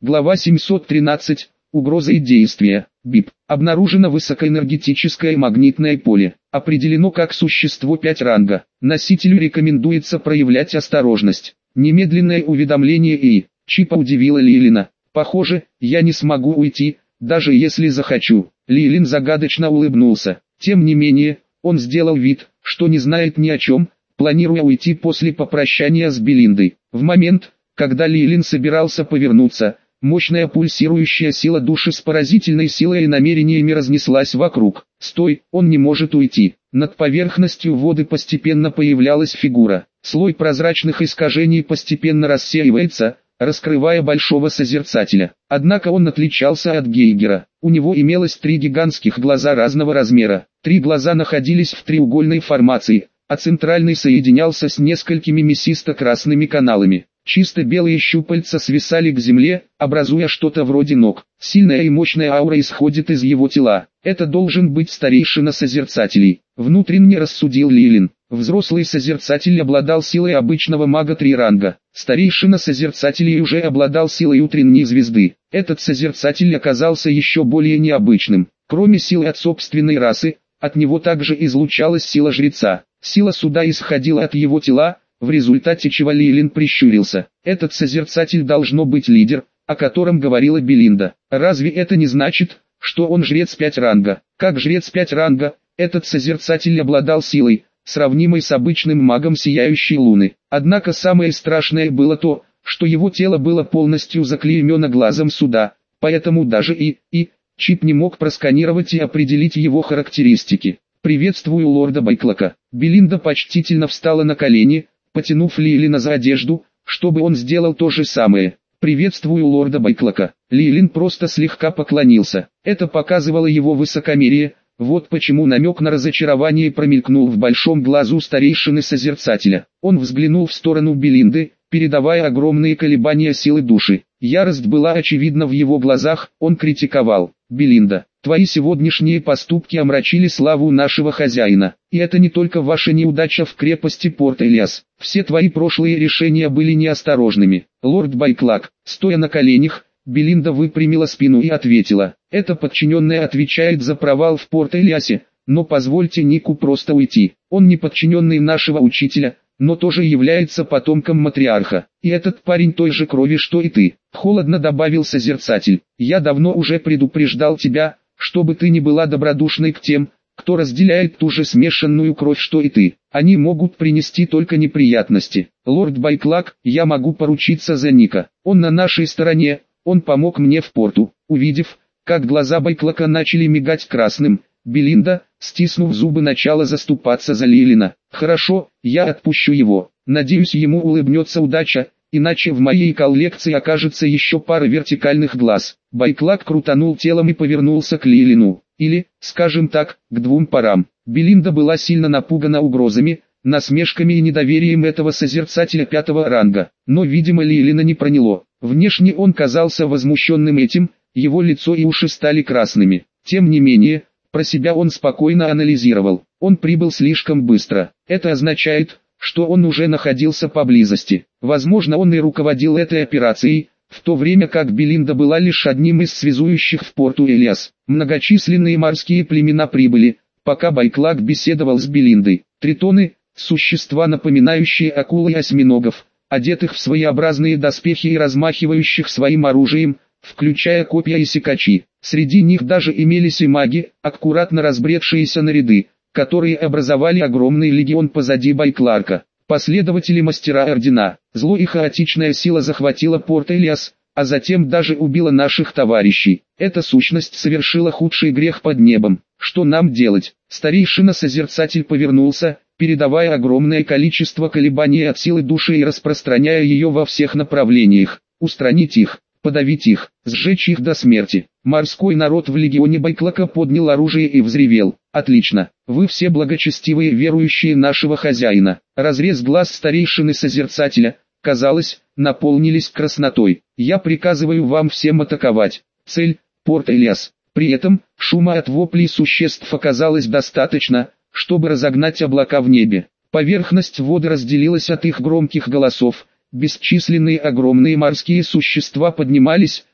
Глава 713. Угроза и действия. БИП. Обнаружено высокоэнергетическое магнитное поле. Определено как существо 5 ранга. Носителю рекомендуется проявлять осторожность. Немедленное уведомление и... Чипа удивила Лилина. Похоже, я не смогу уйти, даже если захочу. Лилин загадочно улыбнулся. Тем не менее, он сделал вид, что не знает ни о чем, планируя уйти после попрощания с Белиндой. В момент, когда Лилин собирался повернуться, мощная пульсирующая сила души с поразительной силой и намерениями разнеслась вокруг. «Стой, он не может уйти». Над поверхностью воды постепенно появлялась фигура. Слой прозрачных искажений постепенно рассеивается, раскрывая большого созерцателя. Однако он отличался от Гейгера. У него имелось 3 гигантских глаза разного размера. 3 глаза находились в треугольной формации, а центральный соединялся с несколькими мясисто-красными каналами. Чисто белые щупальца свисали к земле, образуя что-то вроде ног. Сильная и мощная аура исходит из его тела. Это должен быть старейшина созерцателей. Внутренне рассудил Лилин. Взрослый созерцатель обладал силой обычного мага 3 ранга. Старейшина созерцателей уже обладал силой утренней звезды. Этот созерцатель оказался еще более необычным. Кроме силы от собственной расы, от него также излучалась сила жреца. Сила суда исходила от его тела, в результате чего Лилин прищурился. Этот созерцатель должно быть лидер, о котором говорила Белинда. Разве это не значит, что он жрец 5 ранга? Как жрец 5 ранга, этот созерцатель обладал силой, сравнимой с обычным магом сияющей луны. Однако самое страшное было то, что его тело было полностью заклеймено глазом суда, поэтому даже чип не мог просканировать и определить его характеристики. «Приветствую лорда Байклака». Белинда почтительно встала на колени, потянув Лилина за одежду, чтобы он сделал то же самое. «Приветствую лорда Байклака». Лилин просто слегка поклонился. Это показывало его высокомерие. Вот почему намек на разочарование промелькнул в большом глазу старейшины Созерцателя. Он взглянул в сторону Белинды, передавая огромные колебания силы души. Ярость была очевидна в его глазах, он критиковал. «Белинда, твои сегодняшние поступки омрачили славу нашего хозяина. И это не только ваша неудача в крепости Порт-Элиас. Все твои прошлые решения были неосторожными». Лорд Байклак, стоя на коленях, Белинда выпрямила спину и ответила: «Это подчиненный отвечает за провал в Порт-Элиасе, но позвольте Нику просто уйти. Он не подчиненный нашего учителя, но тоже является потомком матриарха. И этот парень той же крови, что и ты», — холодно добавил Созерцатель. «Я давно уже предупреждал тебя, чтобы ты не была добродушной к тем, кто разделяет ту же смешанную кровь, что и ты. Они могут принести только неприятности. Лорд Байклак, я могу поручиться за Ника. Он на нашей стороне. Он помог мне в порту». Увидев, как глаза Байклака начали мигать красным, Белинда, стиснув зубы, начала заступаться за Лилина. «Хорошо, я отпущу его. Надеюсь, ему улыбнется удача, иначе в моей коллекции окажется еще пара вертикальных глаз». Байклак крутанул телом и повернулся к Лилину. Или, скажем так, к 2 парам. Белинда была сильно напугана угрозами, насмешками и недоверием этого созерцателя 5-го ранга. Но, видимо, Лилина не проняло. Внешне он казался возмущенным этим, его лицо и уши стали красными. Тем не менее, про себя он спокойно анализировал. Он прибыл слишком быстро. Это означает, что он уже находился поблизости. Возможно, он и руководил этой операцией, в то время как Белинда была лишь одним из связующих в Порту-Элиас. Многочисленные морские племена прибыли, пока Байклак беседовал с Белиндой. Тритоны, существа, напоминающие акул и осьминогов, одетых в своеобразные доспехи и размахивающих своим оружием, включая копья и секачи. Среди них даже имелись и маги, аккуратно разбредшиеся на ряды, которые образовали огромный легион позади Байкларка. Последователи мастера ордена. Зло и хаотичная сила захватила Порт-Элиас, а затем даже убила наших товарищей. Эта сущность совершила худший грех под небом. Что нам делать? Старейшина-созерцатель повернулся, передавая огромное количество колебаний от силы души и распространяя ее во всех направлениях. Устранить их, подавить их, сжечь их до смерти. Морской народ в легионе Байклака поднял оружие и взревел: «Отлично! Вы все благочестивые верующие нашего хозяина». Разрез глаз старейшины-созерцателя, казалось, наполнились краснотой. «Я приказываю вам всем атаковать. Цель — Порт-Элиас». При этом, шума от воплей существ оказалось достаточно, чтобы разогнать облака в небе. Поверхность воды разделилась от их громких голосов. Бесчисленные огромные морские существа поднимались,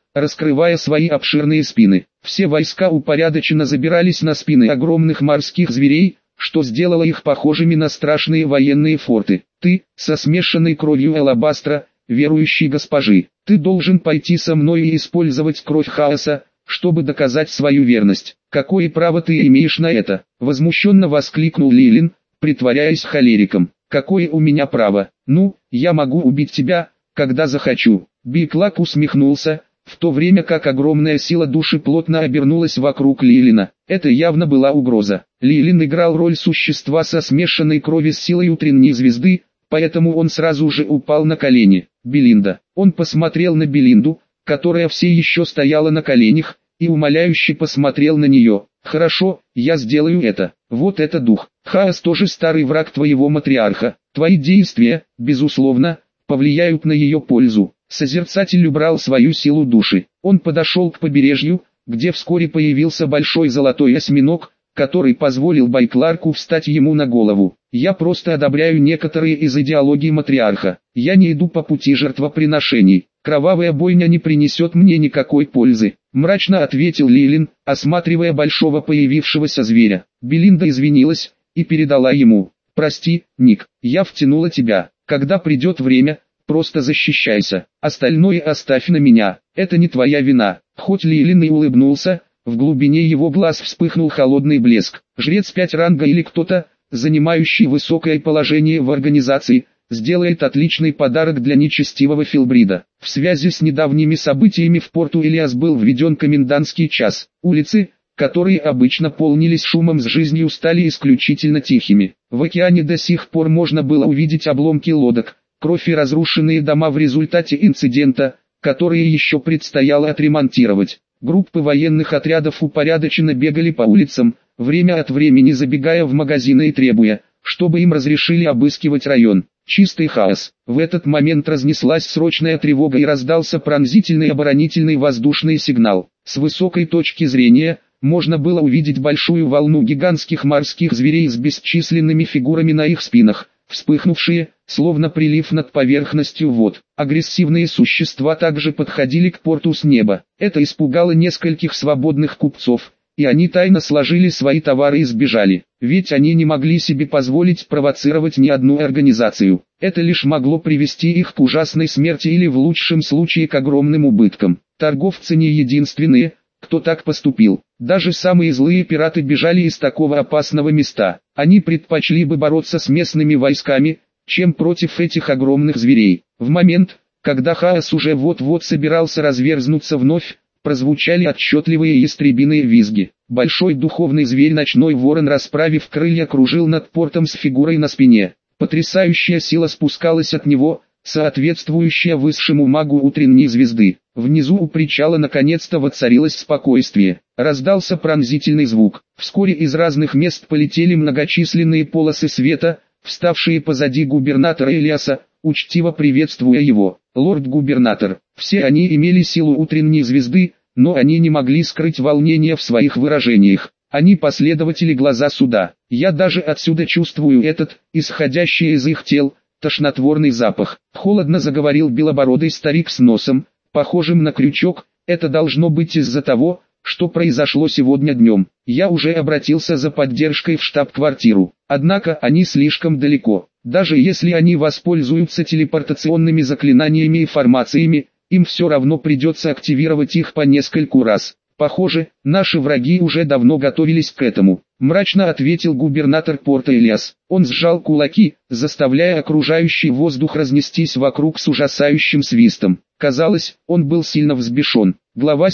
раскрывая свои обширные спины. Все войска упорядоченно забирались на спины огромных морских зверей, что сделало их похожими на страшные военные форты. Ты, со смешанной кровью Алабастра, верующий госпожи, ты должен пойти со мной и использовать кровь хаоса, чтобы доказать свою верность. Какое право ты имеешь на это? Возмущенно воскликнул Лилин, притворяясь холериком. Какое у меня право? Ну, я могу убить тебя, когда захочу. Биклак усмехнулся, в то время как огромная сила души плотно обернулась вокруг Лилина. Это явно была угроза. Лилин играл роль существа со смешанной крови с силой утренней звезды, поэтому он сразу же упал на колени. Белинда. Он посмотрел на Белинду, которая все еще стояла на коленях, и умоляюще посмотрел на нее. «Хорошо, я сделаю это. Вот это дух. Хаос тоже старый враг твоего матриарха. Твои действия, безусловно, повлияют на ее пользу». Созерцатель убрал свою силу души. Он подошел к побережью, где вскоре появился большой золотой осьминог, который позволил Байкларку встать ему на голову. «Я просто одобряю некоторые из идеологий матриарха. Я не иду по пути жертвоприношений. Кровавая бойня не принесет мне никакой пользы», — мрачно ответил Лилин, осматривая большого появившегося зверя. Белинда извинилась и передала ему: «Прости, Ник, я втянула тебя. Когда придет время, просто защищайся. Остальное оставь на меня. Это не твоя вина». Хоть Лилин и улыбнулся, в глубине его глаз вспыхнул холодный блеск. Жрец 5 ранга или кто-то, занимающий высокое положение в организации, сделает отличный подарок для нечестивого Филбрида. В связи с недавними событиями в Порт-Уильяс был введен комендантский час. Улицы, которые обычно полнились шумом с жизнью, стали исключительно тихими. В океане до сих пор можно было увидеть обломки лодок, кровь и разрушенные дома в результате инцидента, которые еще предстояло отремонтировать. Группы военных отрядов упорядоченно бегали по улицам, время от времени забегая в магазины и требуя, чтобы им разрешили обыскивать район. Чистый хаос. В этот момент разнеслась срочная тревога и раздался пронзительный оборонительный воздушный сигнал. С высокой точки зрения, можно было увидеть большую волну гигантских морских зверей с бесчисленными фигурами на их спинах, вспыхнувшие, словно прилив над поверхностью вод. Агрессивные существа также подходили к порту с неба. Это испугало нескольких свободных купцов, и они тайно сложили свои товары и сбежали. Ведь они не могли себе позволить провоцировать ни одну организацию. Это лишь могло привести их к ужасной смерти или в лучшем случае к огромным убыткам. Торговцы не единственные, кто так поступил. Даже самые злые пираты бежали из такого опасного места. Они предпочли бы бороться с местными войсками, чем против этих огромных зверей. В момент, когда хаос уже вот-вот собирался разверзнуться вновь, прозвучали отчетливые ястребиные визги. Большой духовный зверь ночной ворон, расправив крылья, кружил над портом с фигурой на спине. Потрясающая сила спускалась от него, соответствующая высшему магу утренней звезды. Внизу у причала наконец-то воцарилось спокойствие. Раздался пронзительный звук. Вскоре из разных мест полетели многочисленные полосы света, вставшие позади губернатора Элиаса, учтиво приветствуя его. «Лорд-губернатор». Все они имели силу утренней звезды, но они не могли скрыть волнение в своих выражениях. Они последователи глаза суда. Я даже отсюда чувствую этот, исходящий из их тел, тошнотворный запах. Холодно заговорил белобородый старик с носом, похожим на крючок. Это должно быть из-за того, что произошло сегодня днем. Я уже обратился за поддержкой в штаб-квартиру. Однако они слишком далеко. Даже если они воспользуются телепортационными заклинаниями и формациями, им все равно придется активировать их по нескольку раз. Похоже, наши враги уже давно готовились к этому. Мрачно ответил губернатор порта Элиас. Он сжал кулаки, заставляя окружающий воздух разнестись вокруг с ужасающим свистом. Казалось, он был сильно взбешен. Глава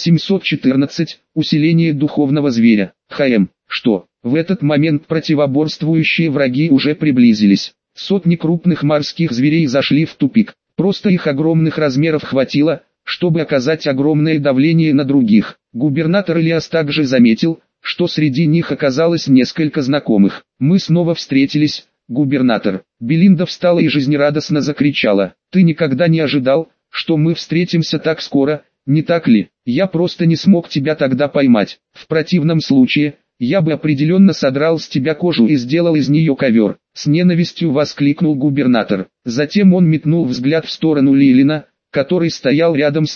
714. Усиление духовного зверя. Что? В этот момент противоборствующие враги уже приблизились. Сотни крупных морских зверей зашли в тупик. Просто их огромных размеров хватило, чтобы оказать огромное давление на других. Губернатор Элиас также заметил, что среди них оказалось несколько знакомых. «Мы снова встретились, губернатор». Белинда встала и жизнерадостно закричала. «Ты никогда не ожидал, что мы встретимся так скоро, не так ли? Я просто не смог тебя тогда поймать. В противном случае, я бы определенно содрал с тебя кожу и сделал из нее ковер», — с ненавистью воскликнул губернатор. Затем он метнул взгляд в сторону Лилина, который стоял рядом с ней.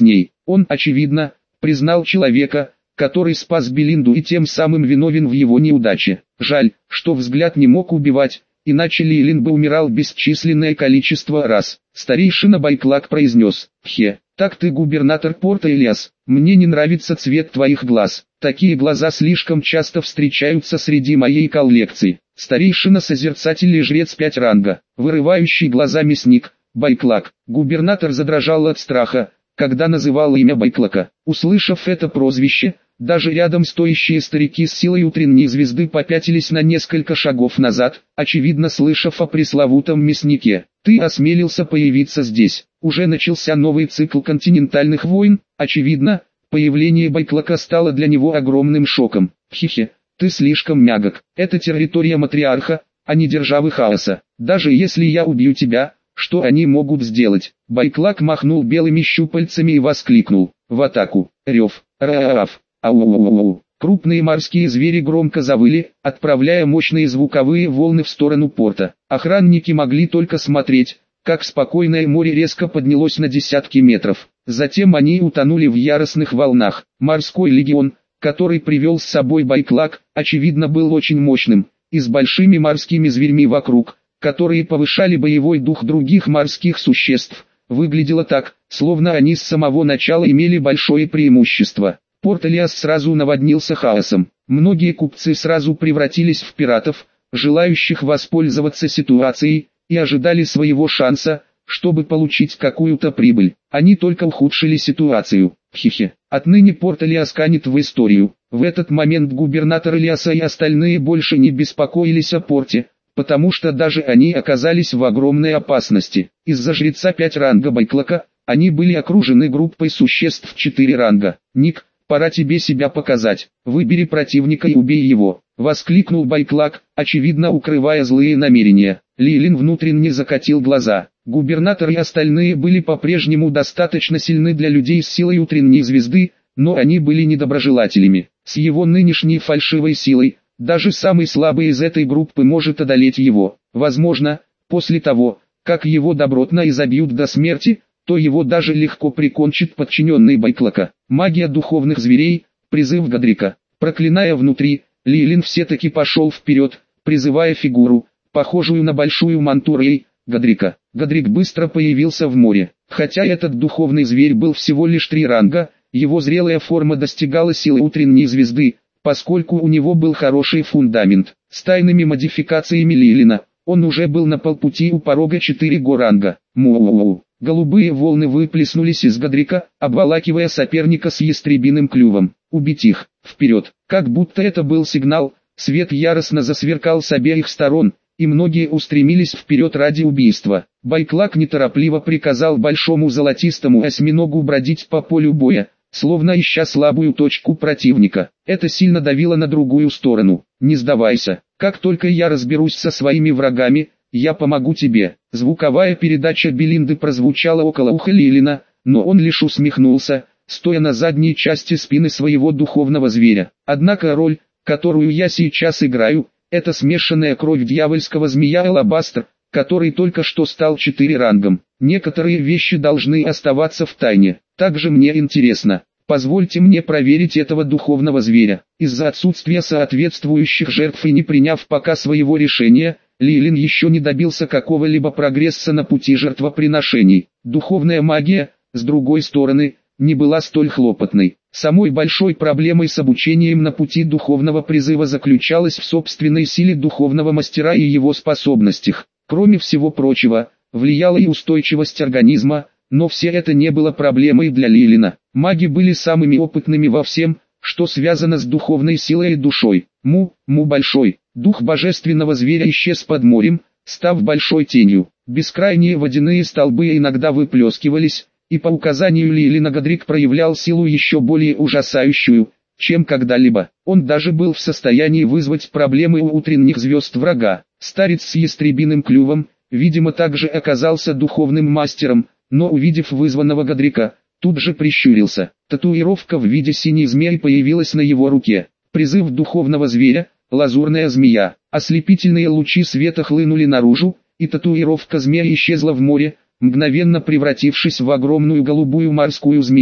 Он, очевидно, признал человека, который спас Белинду и тем самым виновен в его неудаче. Жаль, что взгляд не мог убивать, иначе Лейлин бы умирал бесчисленное количество раз. Старейшина Байклак произнес: так ты губернатор порта Ильяс, мне не нравится цвет твоих глаз. Такие глаза слишком часто встречаются среди моей коллекции. Старейшина Созерцатель и Жрец 5 ранга, вырывающий глаза мясник, Байклак. Губернатор задрожал от страха, когда называл имя Байклака. Услышав это прозвище, даже рядом стоящие старики с силой утренней звезды попятились на несколько шагов назад, очевидно слышав о пресловутом мяснике. Ты осмелился появиться здесь. Уже начался новый цикл континентальных войн, очевидно, появление Байклака стало для него огромным шоком. Ты слишком мягок. Это территория матриарха, а не державы хаоса. Даже если я убью тебя, что они могут сделать? Байклак махнул белыми щупальцами и воскликнул: в атаку! Рев, раав, ау-ау-ау. Крупные морские звери громко завыли, отправляя мощные звуковые волны в сторону порта. Охранники могли только смотреть, как спокойное море резко поднялось на десятки метров. Затем они утонули в яростных волнах. Морской легион, который привел с собой Байклак, очевидно был очень мощным, и с большими морскими зверьми вокруг, которые повышали боевой дух других морских существ. Выглядело так, словно они с самого начала имели большое преимущество. Порт Ильяс сразу наводнился хаосом. Многие купцы сразу превратились в пиратов, желающих воспользоваться ситуацией, и ожидали своего шанса, чтобы получить какую-то прибыль. Они только ухудшили ситуацию. Отныне порт Ильяс канет в историю. В этот момент губернатор Ильяса и остальные больше не беспокоились о порте, потому что даже они оказались в огромной опасности. Из-за жреца 5 ранга Байклака, они были окружены группой существ 4 ранга. Ник, пора тебе себя показать. Выбери противника и убей его, воскликнул Байклак, очевидно укрывая злые намерения. Лейлин внутренне закатил глаза. Губернатор и остальные были по-прежнему достаточно сильны для людей с силой утренней звезды, но они были недоброжелателями. С его нынешней фальшивой силой, даже самый слабый из этой группы может одолеть его. Возможно, после того, как его добротно изобьют до смерти, то его даже легко прикончит подчиненный Байклака. Магия духовных зверей, призыв Годрика. Проклиная внутри, Лейлин все-таки пошел вперед, призывая фигуру, похожую на большую манту Рей, Годрика. Годрик быстро появился в море. Хотя этот духовный зверь был всего лишь 3 ранга, его зрелая форма достигала силы утренней звезды, поскольку у него был хороший фундамент. С тайными модификациями Лейлина, он уже был на полпути у порога 4 ранга. Му-у-у. Голубые волны выплеснулись из Годрика, обволакивая соперника с ястребиным клювом. Убить их, вперед. Как будто это был сигнал, свет яростно засверкал с обеих сторон, и многие устремились вперед ради убийства. Байклак неторопливо приказал большому золотистому осьминогу бродить по полю боя, словно ища слабую точку противника. Это сильно давило на другую сторону. Не сдавайся, как только я разберусь со своими врагами, я помогу тебе. Звуковая передача Белинды прозвучала около уха Лейлина, но он лишь усмехнулся, стоя на задней части спины своего духовного зверя. Однако роль, которую я сейчас играю, это смешанная кровь дьявольского змея Алабастр, который только что стал 4 рангом. Некоторые вещи должны оставаться в тайне. Также мне интересно, позвольте мне проверить этого духовного зверя. Из-за отсутствия соответствующих жертв и не приняв пока своего решения, Лейлин еще не добился какого-либо прогресса на пути жертвоприношений. Духовная магия, с другой стороны, не была столь хлопотной. Самой большой проблемой с обучением на пути духовного призыва заключалась в собственной силе духовного мастера и его способностях. Кроме всего прочего, влияла и устойчивость организма, но все это не было проблемой для Лейлина. Маги были самыми опытными во всем, что связано с духовной силой и душой. Большой. Дух божественного зверя исчез под морем, став большой тенью. Бескрайние водяные столбы иногда выплескивались, и по указанию Лейлина Годрик проявлял силу еще более ужасающую, чем когда-либо. Он даже был в состоянии вызвать проблемы у утренних звезд врага. Старец с ястребиным клювом, видимо, также оказался духовным мастером, но увидев вызванного Годрика, тут же прищурился. Татуировка в виде синей змеи появилась на его руке. Призыв духовного зверя, лазурная змея. Ослепительные лучи света хлынули наружу, и татуировка змеи исчезла в море, мгновенно превратившись в огромную голубую морскую змею.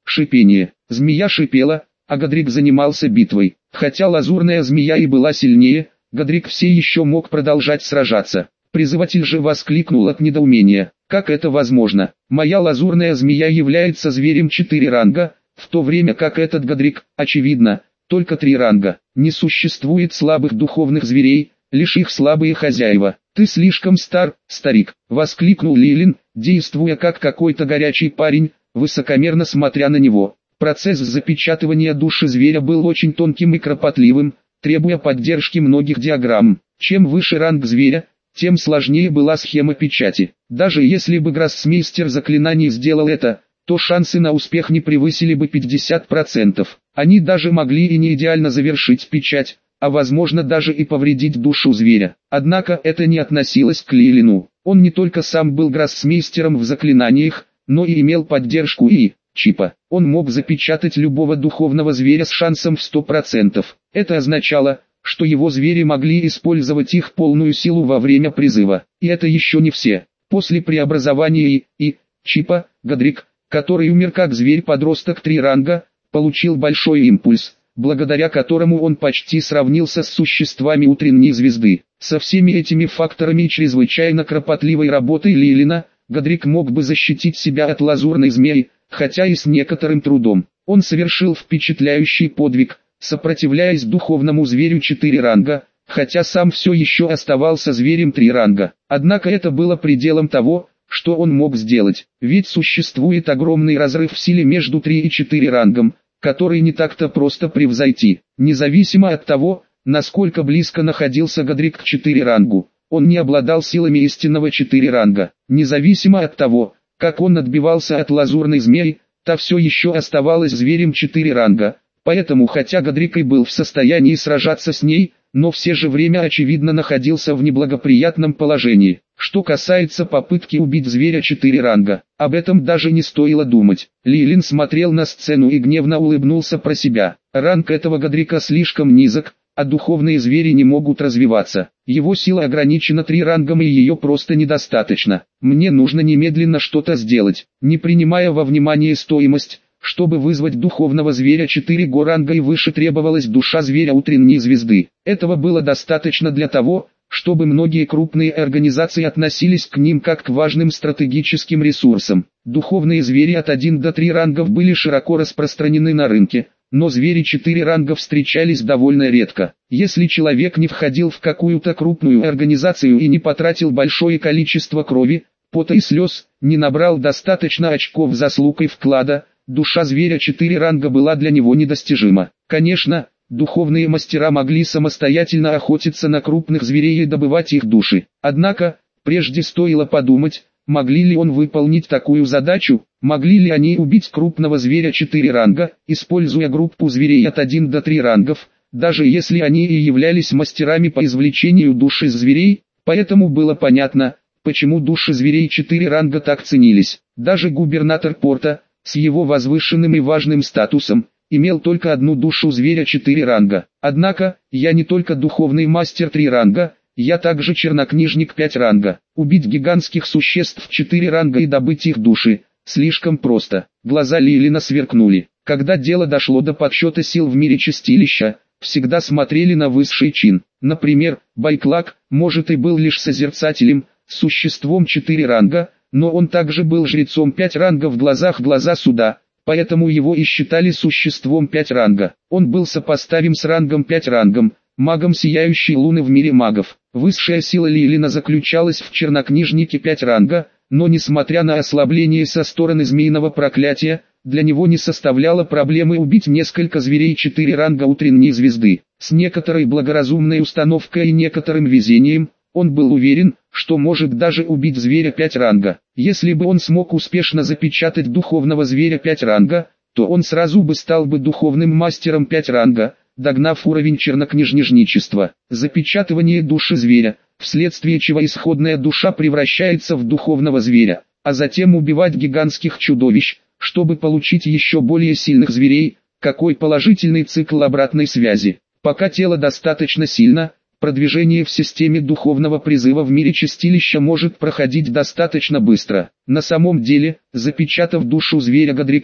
шипение. Змея шипела, а Годрик занимался битвой. Хотя лазурная змея и была сильнее, Годрик все еще мог продолжать сражаться. Призыватель же воскликнул от недоумения. Как это возможно? Моя лазурная змея является зверем 4 ранга, в то время как этот Годрик, очевидно, только 3 ранга. Не существует слабых духовных зверей, лишь их слабые хозяева. Ты слишком стар, старик, воскликнул Лилин, действуя как какой-то горячий парень, высокомерно смотря на него. Процесс запечатывания души зверя был очень тонким и кропотливым, требуя поддержки многих диаграмм. Чем выше ранг зверя, тем сложнее была схема печати. Даже если бы гроссмейстер заклинаний сделал это, то шансы на успех не превысили бы 50%. Они даже могли и не идеально завершить печать, а возможно даже и повредить душу зверя. Однако это не относилось к Лилину. Он не только сам был гроссмейстером в заклинаниях, но и имел поддержку чипа. Он мог запечатать любого духовного зверя с шансом в 100%. Это означало, что его звери могли использовать их полную силу во время призыва. И это еще не все. После преобразования чипа, Годрик, который умер как зверь-подросток 3 ранга, получил большой импульс, благодаря которому он почти сравнился с существами утренней звезды. Со всеми этими факторами и чрезвычайно кропотливой работой Лилина, Годрик мог бы защитить себя от лазурной змеи, хотя и с некоторым трудом. Он совершил впечатляющий подвиг, сопротивляясь духовному зверю 4 ранга, хотя сам все еще оставался зверем 3 ранга. Однако это было пределом того, что он мог сделать, ведь существует огромный разрыв в силе между 3 и 4 рангом, который не так-то просто превзойти. Независимо от того, насколько близко находился Годрик к 4 рангу, он не обладал силами истинного 4 ранга. Независимо от того, как он отбивался от лазурной змеи, та все еще оставалась зверем 4 ранга, поэтому хотя Годрик и был в состоянии сражаться с ней, но все же время очевидно находился в неблагоприятном положении. Что касается попытки убить зверя 4 ранга, об этом даже не стоило думать. Лилин смотрел на сцену и гневно улыбнулся про себя. Ранг этого Годрика слишком низок, а духовные звери не могут развиваться. Его сила ограничена 3 рангом и ее просто недостаточно. Мне нужно немедленно что-то сделать, не принимая во внимание стоимость. Чтобы вызвать духовного зверя 4 ранга и выше требовалась душа зверя утренней звезды. Этого было достаточно для того, чтобы многие крупные организации относились к ним как к важным стратегическим ресурсам. Духовные звери от 1 до 3 рангов были широко распространены на рынке, но звери 4 ранга встречались довольно редко. Если человек не входил в какую-то крупную организацию и не потратил большое количество крови, пота и слез, не набрал достаточно очков заслуг и вклада, душа зверя 4 ранга была для него недостижима. Конечно, духовные мастера могли самостоятельно охотиться на крупных зверей и добывать их души. Однако, прежде стоило подумать, могли ли он выполнить такую задачу, могли ли они убить крупного зверя 4 ранга, используя группу зверей от 1 до 3 рангов, даже если они и являлись мастерами по извлечению душ из зверей, поэтому было понятно, почему души зверей 4 ранга так ценились. Даже губернатор порта, с его возвышенным и важным статусом, имел только одну душу зверя 4 ранга. Однако, я не только духовный мастер 3 ранга, я также чернокнижник 5 ранга. Убить гигантских существ 4 ранга и добыть их души – слишком просто. Глаза Лилина сверкнули. Когда дело дошло до подсчета сил в мире чистилища, всегда смотрели на высший чин. Например, Байклак, может и был лишь созерцателем, существом 4 ранга, но он также был жрецом 5 ранга в глазах глаза суда, поэтому его и считали существом 5 ранга. Он был сопоставим с рангом 5 рангом, магом сияющей луны в мире магов. Высшая сила Лилина заключалась в чернокнижнике 5 ранга, но несмотря на ослабление со стороны змеиного проклятия, для него не составляло проблемы убить несколько зверей 4 ранга утренней звезды. С некоторой благоразумной установкой и некоторым везением, он был уверен, что может даже убить зверя 5 ранга. Если бы он смог успешно запечатать духовного зверя 5 ранга, то он сразу бы стал бы духовным мастером 5 ранга, догнав уровень чернокнижничества. Запечатывание души зверя, вследствие чего исходная душа превращается в духовного зверя, а затем убивать гигантских чудовищ, чтобы получить еще более сильных зверей. Какой положительный цикл обратной связи. Пока тело достаточно сильно, продвижение в системе духовного призыва в мире чистилища может проходить достаточно быстро. На самом деле, запечатав душу зверя Годрика,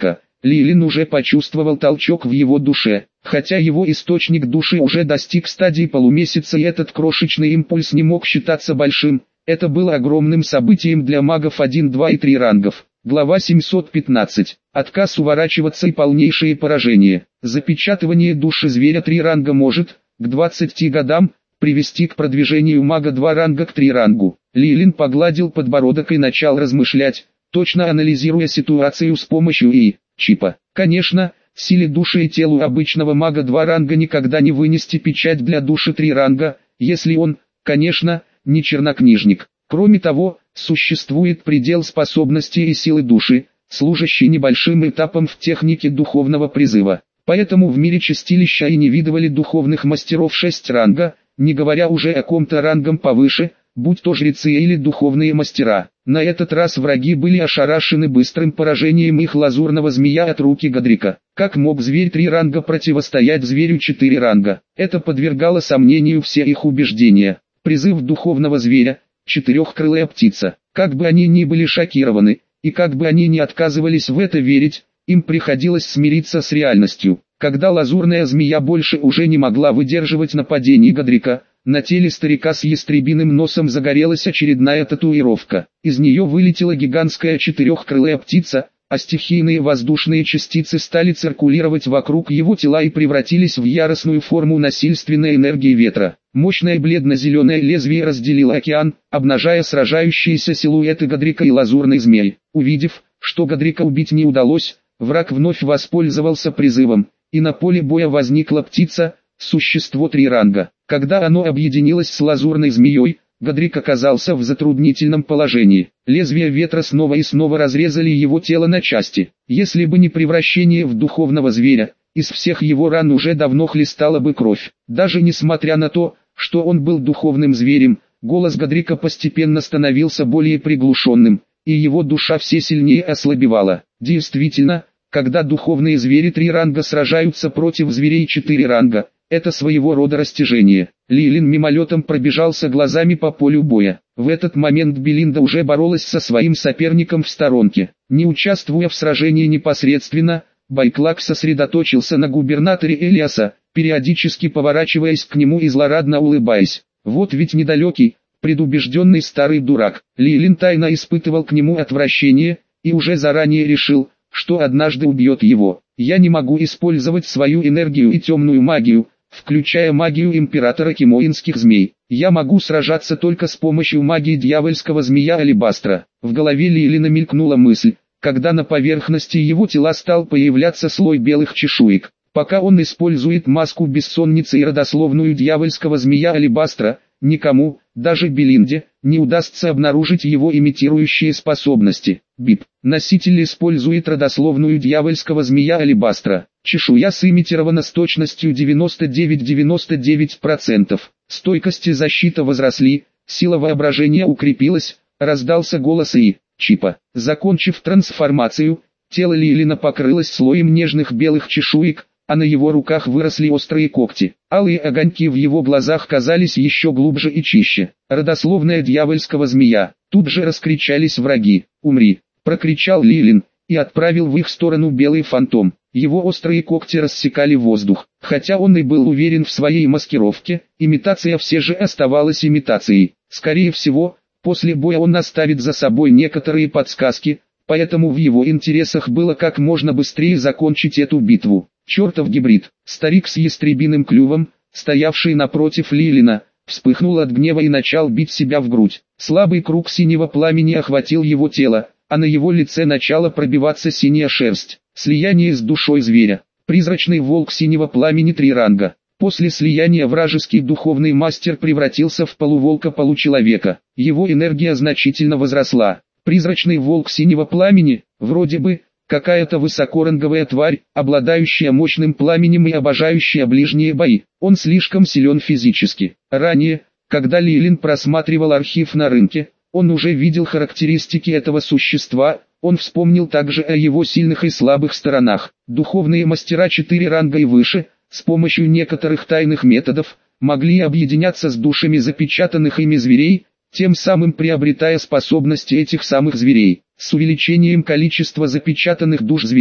Лилин уже почувствовал толчок в его душе. Хотя его источник души уже достиг стадии полумесяца и этот крошечный импульс не мог считаться большим, это было огромным событием для магов 1, 2 и 3 рангов. Глава 715. Отказ уворачиваться и полнейшее поражение. Запечатывание души зверя 3 ранга может, к 20 годам, привести к продвижению мага 2 ранга к 3 рангу. Лилин погладил подбородок и начал размышлять, точно анализируя ситуацию с помощью чипа. Конечно, силе души и телу обычного мага 2 ранга никогда не вынести печать для души 3 ранга, если он, конечно, не чернокнижник. Кроме того, существует предел способностей и силы души, служащий небольшим этапом в технике духовного призыва. Поэтому в мире чистилища и не видывали духовных мастеров 6 ранга, не говоря уже о ком-то рангом повыше, будь то жрецы или духовные мастера. На этот раз враги были ошарашены быстрым поражением их лазурного змея от руки Годрика. Как мог зверь 3 ранга противостоять зверю 4 ранга? Это подвергало сомнению все их убеждения. Призыв духовного зверя, четырехкрылая птица. Как бы они ни были шокированы, и как бы они ни отказывались в это верить, им приходилось смириться с реальностью. Когда лазурная змея больше уже не могла выдерживать нападений Годрика, на теле старика с ястребиным носом загорелась очередная татуировка. Из нее вылетела гигантская четырехкрылая птица, а стихийные воздушные частицы стали циркулировать вокруг его тела и превратились в яростную форму насильственной энергии ветра. Мощное бледно-зеленое лезвие разделило океан, обнажая сражающиеся силуэты Годрика и лазурной змеи. Увидев, что Годрика убить не удалось, враг вновь воспользовался призывом, и на поле боя возникла птица, существо 3 ранга. Когда оно объединилось с лазурной змеей, Годрик оказался в затруднительном положении. Лезвия ветра снова и снова разрезали его тело на части. Если бы не превращение в духовного зверя, из всех его ран уже давно хлестала бы кровь. Даже несмотря на то, что он был духовным зверем, голос Годрика постепенно становился более приглушенным, и его душа все сильнее ослабевала. Действительно, когда духовные звери 3 ранга сражаются против зверей 4 ранга, это своего рода растяжение. Лилин мимолетом пробежался глазами по полю боя. В этот момент Белинда уже боролась со своим соперником в сторонке. Не участвуя в сражении непосредственно, Байклак сосредоточился на губернаторе Элиаса, периодически поворачиваясь к нему и злорадно улыбаясь. Вот ведь недалекий, предубежденный старый дурак. Лилин тайно испытывал к нему отвращение, и уже заранее решил, что однажды убьет его. Я не могу использовать свою энергию и темную магию, включая магию императора кимоинских змей. Я могу сражаться только с помощью магии дьявольского змея Алебастра. В голове Лилина мелькнула мысль, когда на поверхности его тела стал появляться слой белых чешуек. Пока он использует маску бессонницы и родословную дьявольского змея Алебастра, никому, даже Белинде, не удастся обнаружить его имитирующие способности. Бип. Носитель использует родословную дьявольского змея Алебастра. Чешуя сымитирована с точностью 99,99%. Стойкость и защита возросли, сила воображения укрепилась, раздался голос чипа. Закончив трансформацию, тело Лилина покрылось слоем нежных белых чешуек, а на его руках выросли острые когти. Алые огоньки в его глазах казались еще глубже и чище. Родословная дьявольского змея. Тут же раскричались враги. «Умри!» — прокричал Лилин, и отправил в их сторону белый фантом. Его острые когти рассекали воздух. Хотя он и был уверен в своей маскировке, имитация все же оставалась имитацией. Скорее всего, после боя он оставит за собой некоторые подсказки, поэтому в его интересах было как можно быстрее закончить эту битву. Чертов гибрид, старик с ястребиным клювом, стоявший напротив Лилина, вспыхнул от гнева и начал бить себя в грудь. Слабый круг синего пламени охватил его тело, а на его лице начала пробиваться синяя шерсть. Слияние с душой зверя. Призрачный волк синего пламени 3 ранга. После слияния вражеский духовный мастер превратился в полуволка-получеловека. Его энергия значительно возросла. Призрачный волк синего пламени, вроде бы, какая-то высокоранговая тварь, обладающая мощным пламенем и обожающая ближние бои. Он слишком силен физически. Ранее, когда Лилин просматривал архив на рынке, он уже видел характеристики этого существа. Он вспомнил также о его сильных и слабых сторонах. Духовные мастера 4 ранга и выше, с помощью некоторых тайных методов, могли объединяться с душами запечатанных ими зверей, тем самым приобретая способности этих самых зверей. С увеличением количества запечатанных душ зверей,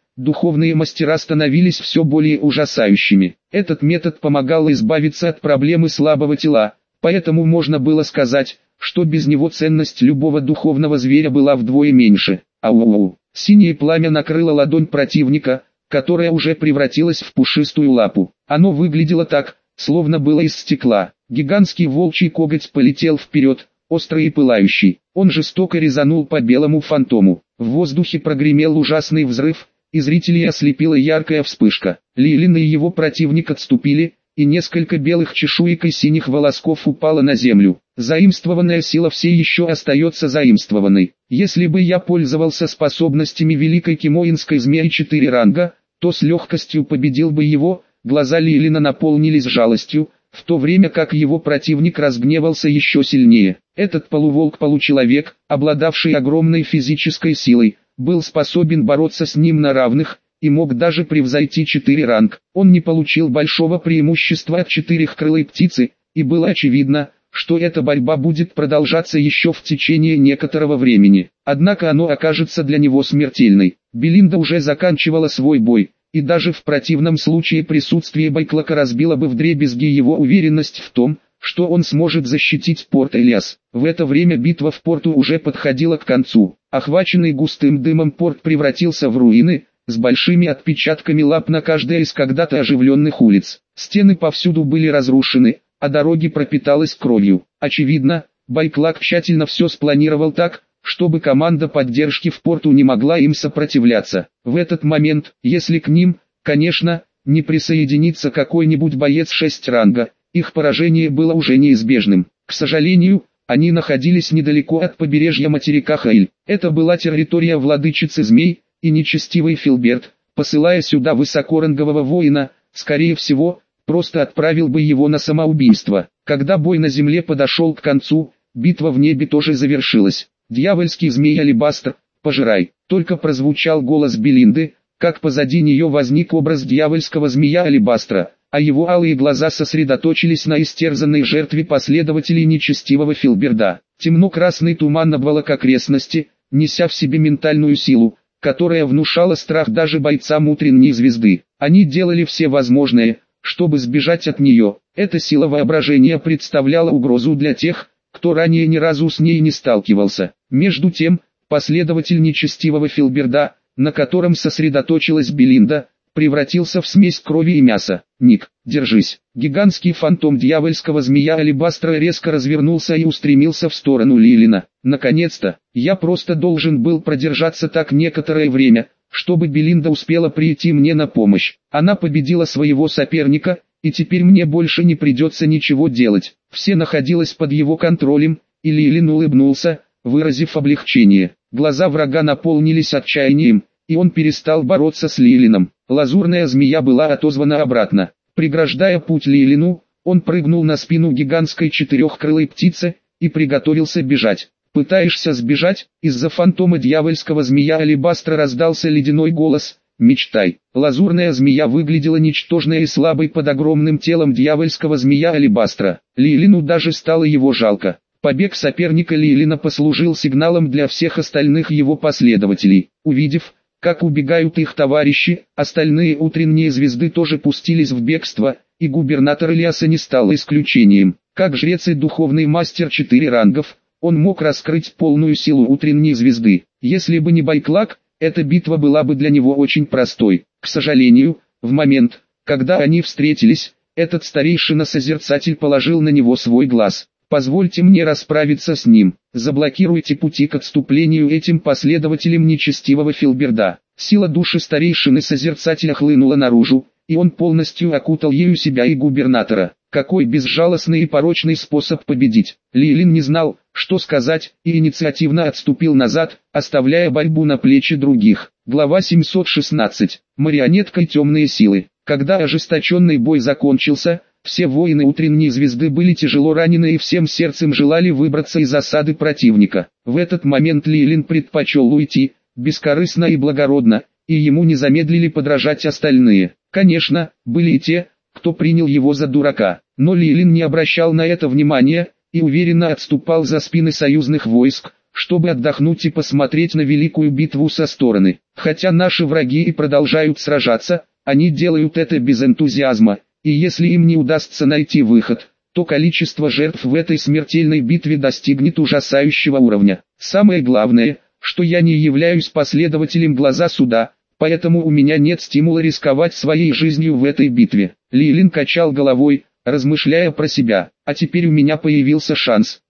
духовные мастера становились все более ужасающими. Этот метод помогал избавиться от проблемы слабого тела, поэтому можно было сказать, что без него ценность любого духовного зверя была вдвое меньше. Ау-ау! Синее пламя накрыло ладонь противника, которая уже превратилась в пушистую лапу. Оно выглядело так, словно было из стекла. Гигантский волчий коготь полетел вперед, острый и пылающий. Он жестоко резанул по белому фантому. В воздухе прогремел ужасный взрыв, и зрителей ослепила яркая вспышка. Лилин и его противник отступили, и несколько белых чешуек и синих волосков упало на землю. Заимствованная сила все еще остается заимствованной. Если бы я пользовался способностями великой кимоинской змеи 4 ранга, то с легкостью победил бы его. Глаза Лилина наполнились жалостью, в то время как его противник разгневался еще сильнее. Этот полуволк-получеловек, обладавший огромной физической силой, был способен бороться с ним на равных, и мог даже превзойти 4 ранг. Он не получил большого преимущества от 4-крылой птицы, и было очевидно, что эта борьба будет продолжаться еще в течение некоторого времени. Однако оно окажется для него смертельной. Белинда уже заканчивала свой бой, и даже в противном случае присутствие Байклака разбило бы вдребезги его уверенность в том, что он сможет защитить порт Элиас. В это время битва в порту уже подходила к концу. Охваченный густым дымом порт превратился в руины, с большими отпечатками лап на каждой из когда-то оживленных улиц. Стены повсюду были разрушены, а дороги пропиталась кровью. Очевидно, Байклак тщательно все спланировал так, чтобы команда поддержки в порту не могла им сопротивляться. В этот момент, если к ним, конечно, не присоединится какой-нибудь боец 6 ранга, их поражение было уже неизбежным. К сожалению, они находились недалеко от побережья материка Хейль. Это была территория владычицы змей, и нечестивый Филберт, посылая сюда высокорангового воина, скорее всего, просто отправил бы его на самоубийство. Когда бой на земле подошел к концу, битва в небе тоже завершилась. «Дьявольский змей Алебастр, пожирай!» Только прозвучал голос Белинды, как позади нее возник образ дьявольского змея Алебастра, а его алые глаза сосредоточились на истерзанной жертве последователей нечестивого Филберда. Темно-красный туман обволок окрестности, неся в себе ментальную силу, которая внушала страх даже бойцам утренней звезды. Они делали все возможное, чтобы сбежать от нее. Эта сила воображения представляла угрозу для тех, кто ранее ни разу с ней не сталкивался. Между тем, последователь нечестивого Филберда, на котором сосредоточилась Белинда, превратился в смесь крови и мяса. «Ник, держись!» Гигантский фантом дьявольского змея Алебастра резко развернулся и устремился в сторону Лилина. «Наконец-то! Я просто должен был продержаться так некоторое время, чтобы Белинда успела прийти мне на помощь. Она победила своего соперника, и теперь мне больше не придется ничего делать». Все находилось под его контролем, и Лилин улыбнулся, выразив облегчение. Глаза врага наполнились отчаянием, и он перестал бороться с Лилином. Лазурная змея была отозвана обратно. Преграждая путь Лилину, он прыгнул на спину гигантской 4-крылой птицы и приготовился бежать. «Пытаешься сбежать?» Из-за фантома дьявольского змея Алебастра раздался ледяной голос. «Мечтай». Лазурная змея выглядела ничтожной и слабой под огромным телом дьявольского змея Алебастра. Лилину даже стало его жалко. Побег соперника Лилина послужил сигналом для всех остальных его последователей. Увидев, как убегают их товарищи, остальные утренние звезды тоже пустились в бегство, и губернатор Элиаса не стал исключением. Как жрец и духовный мастер 4 рангов, он мог раскрыть полную силу утренней звезды. Если бы не Байклак, эта битва была бы для него очень простой. К сожалению, в момент, когда они встретились, этот старейшина-созерцатель положил на него свой глаз. «Позвольте мне расправиться с ним, заблокируйте пути к отступлению этим последователям нечестивого Филберда». Сила души старейшины-созерцателя хлынула наружу, и он полностью окутал ею себя и губернатора. Какой безжалостный и порочный способ победить. Лилин не знал, что сказать, и инициативно отступил назад, оставляя борьбу на плечи других. Глава 716. Марионетка и темные силы. Когда ожесточенный бой закончился, все воины утренней звезды были тяжело ранены и всем сердцем желали выбраться из осады противника. В этот момент Лилин предпочел уйти, бескорыстно и благородно, и ему не замедлили подражать остальные. Конечно, были и те, кто принял его за дурака, но Лилин не обращал на это внимания, и уверенно отступал за спины союзных войск, чтобы отдохнуть и посмотреть на великую битву со стороны. Хотя наши враги и продолжают сражаться, они делают это без энтузиазма, и если им не удастся найти выход, то количество жертв в этой смертельной битве достигнет ужасающего уровня. Самое главное, что я не являюсь последователем глаза суда, поэтому у меня нет стимула рисковать своей жизнью в этой битве. Лилин качал головой, размышляя про себя. А теперь у меня появился шанс.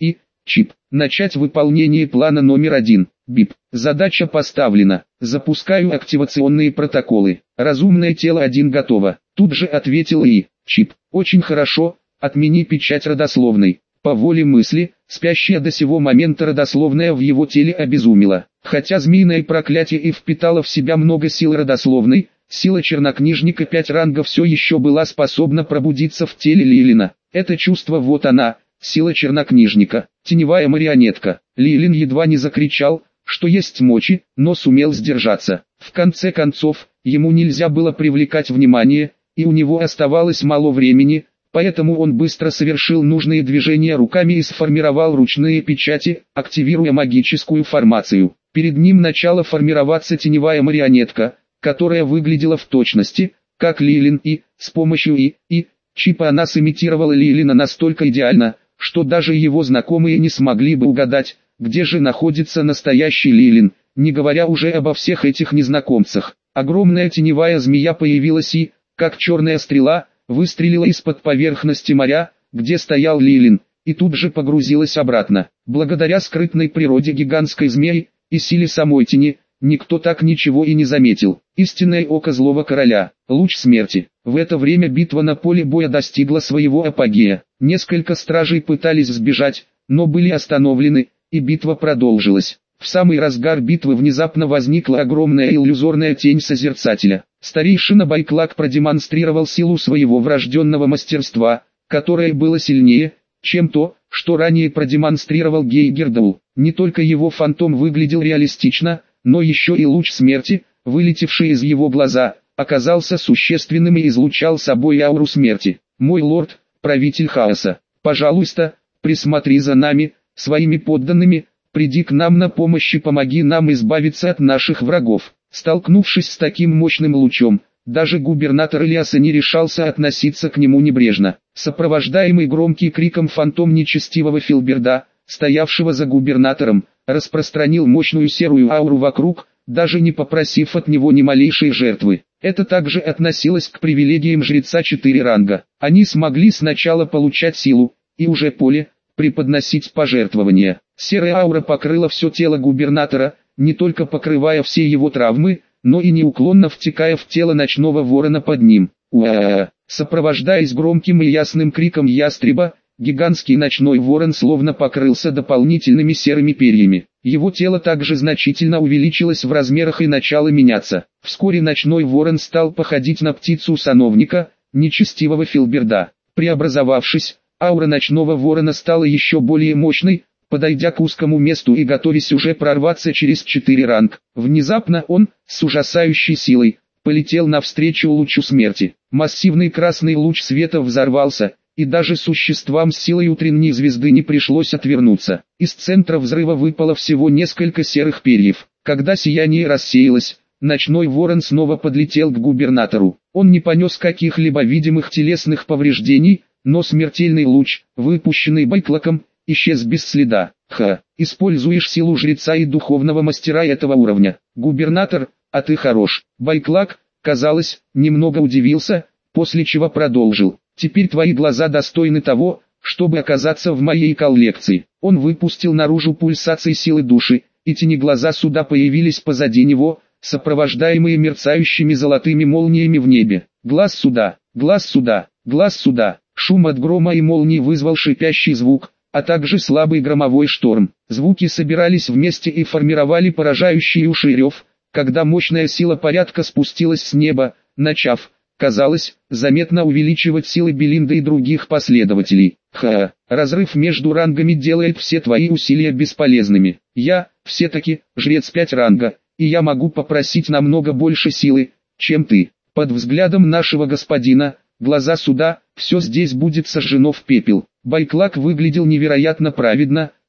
Чип. Начать выполнение плана номер 1. БИП. Задача поставлена. Запускаю активационные протоколы. Разумное тело 1 готово. Тут же ответил Чип. Очень хорошо. Отмени печать родословной. По воле мысли, спящая до сего момента родословная в его теле обезумела. Хотя змеиное проклятие и впитало в себя много сил родословной, сила чернокнижника 5 ранга все еще была способна пробудиться в теле Лилина. Это чувство вот она, сила чернокнижника, теневая марионетка. Лилин едва не закричал, что есть мочи, но сумел сдержаться. В конце концов, ему нельзя было привлекать внимание, и у него оставалось мало времени, поэтому он быстро совершил нужные движения руками и сформировал ручные печати, активируя магическую формацию. Перед ним начала формироваться теневая марионетка, которая выглядела в точности, как Лилин, и с помощью чипа она сымитировала Лилина настолько идеально, что даже его знакомые не смогли бы угадать, где же находится настоящий Лилин, не говоря уже обо всех этих незнакомцах. Огромная теневая змея появилась и, как черная стрела, выстрелила из-под поверхности моря, где стоял Лилин, и тут же погрузилась обратно. Благодаря скрытной природе гигантской змеи и силе самой тени, никто так ничего и не заметил. Истинное око злого короля, луч смерти. В это время битва на поле боя достигла своего апогея. Несколько стражей пытались сбежать, но были остановлены, и битва продолжилась. В самый разгар битвы внезапно возникла огромная иллюзорная тень Созерцателя. Старейшина Байклак продемонстрировал силу своего врожденного мастерства, которое было сильнее, чем то, что ранее продемонстрировал Гейгердау. Не только его фантом выглядел реалистично, но еще и луч смерти, вылетевший из его глаза, оказался существенным и излучал собой ауру смерти. «Мой лорд, правитель хаоса, пожалуйста, присмотри за нами, своими подданными, приди к нам на помощь и помоги нам избавиться от наших врагов». Столкнувшись с таким мощным лучом, даже губернатор Ильяса не решался относиться к нему небрежно. Сопровождаемый громким криком фантом нечестивого Филберда, стоявшего за губернатором, распространил мощную серую ауру вокруг, даже не попросив от него ни малейшей жертвы. Это также относилось к привилегиям жреца 4 ранга. Они смогли сначала получать силу, и уже поле, преподносить пожертвования. Серая аура покрыла все тело губернатора, не только покрывая все его травмы, но и неуклонно втекая в тело ночного ворона под ним. Сопровождаясь громким и ясным криком ястреба, гигантский ночной ворон словно покрылся дополнительными серыми перьями. Его тело также значительно увеличилось в размерах и начало меняться. Вскоре ночной ворон стал походить на птицу-сановника, нечестивого Филберда. Преобразовавшись, аура ночного ворона стала еще более мощной, подойдя к узкому месту и готовясь уже прорваться через 4 ранг. Внезапно он, с ужасающей силой, полетел навстречу лучу смерти. Массивный красный луч света взорвался, и даже существам с силой утренней звезды не пришлось отвернуться. Из центра взрыва выпало всего несколько серых перьев. Когда сияние рассеялось, ночной ворон снова подлетел к губернатору. Он не понес каких-либо видимых телесных повреждений, но смертельный луч, выпущенный Байклаком, исчез без следа. Используешь силу жреца и духовного мастера этого уровня. Губернатор, а ты хорош. Байклак, казалось, немного удивился, после чего продолжил. Теперь твои глаза достойны того, чтобы оказаться в моей коллекции. Он выпустил наружу пульсации силы души, и тени глаза суда появились позади него, сопровождаемые мерцающими золотыми молниями в небе. Глаз суда, глаз суда, глаз суда. Шум от грома и молний вызвал шипящий звук, а также слабый громовой шторм. Звуки собирались вместе и формировали поражающий уши рев, когда мощная сила порядка спустилась с неба, начав, казалось, заметно увеличивать силы Белинда и других последователей. Разрыв между рангами делает все твои усилия бесполезными. Я, все-таки, жрец 5 ранга, и я могу попросить намного больше силы, чем ты. Под взглядом нашего господина, глаза суда, все здесь будет сожжено в пепел. Байклак выглядел невероятно праведно,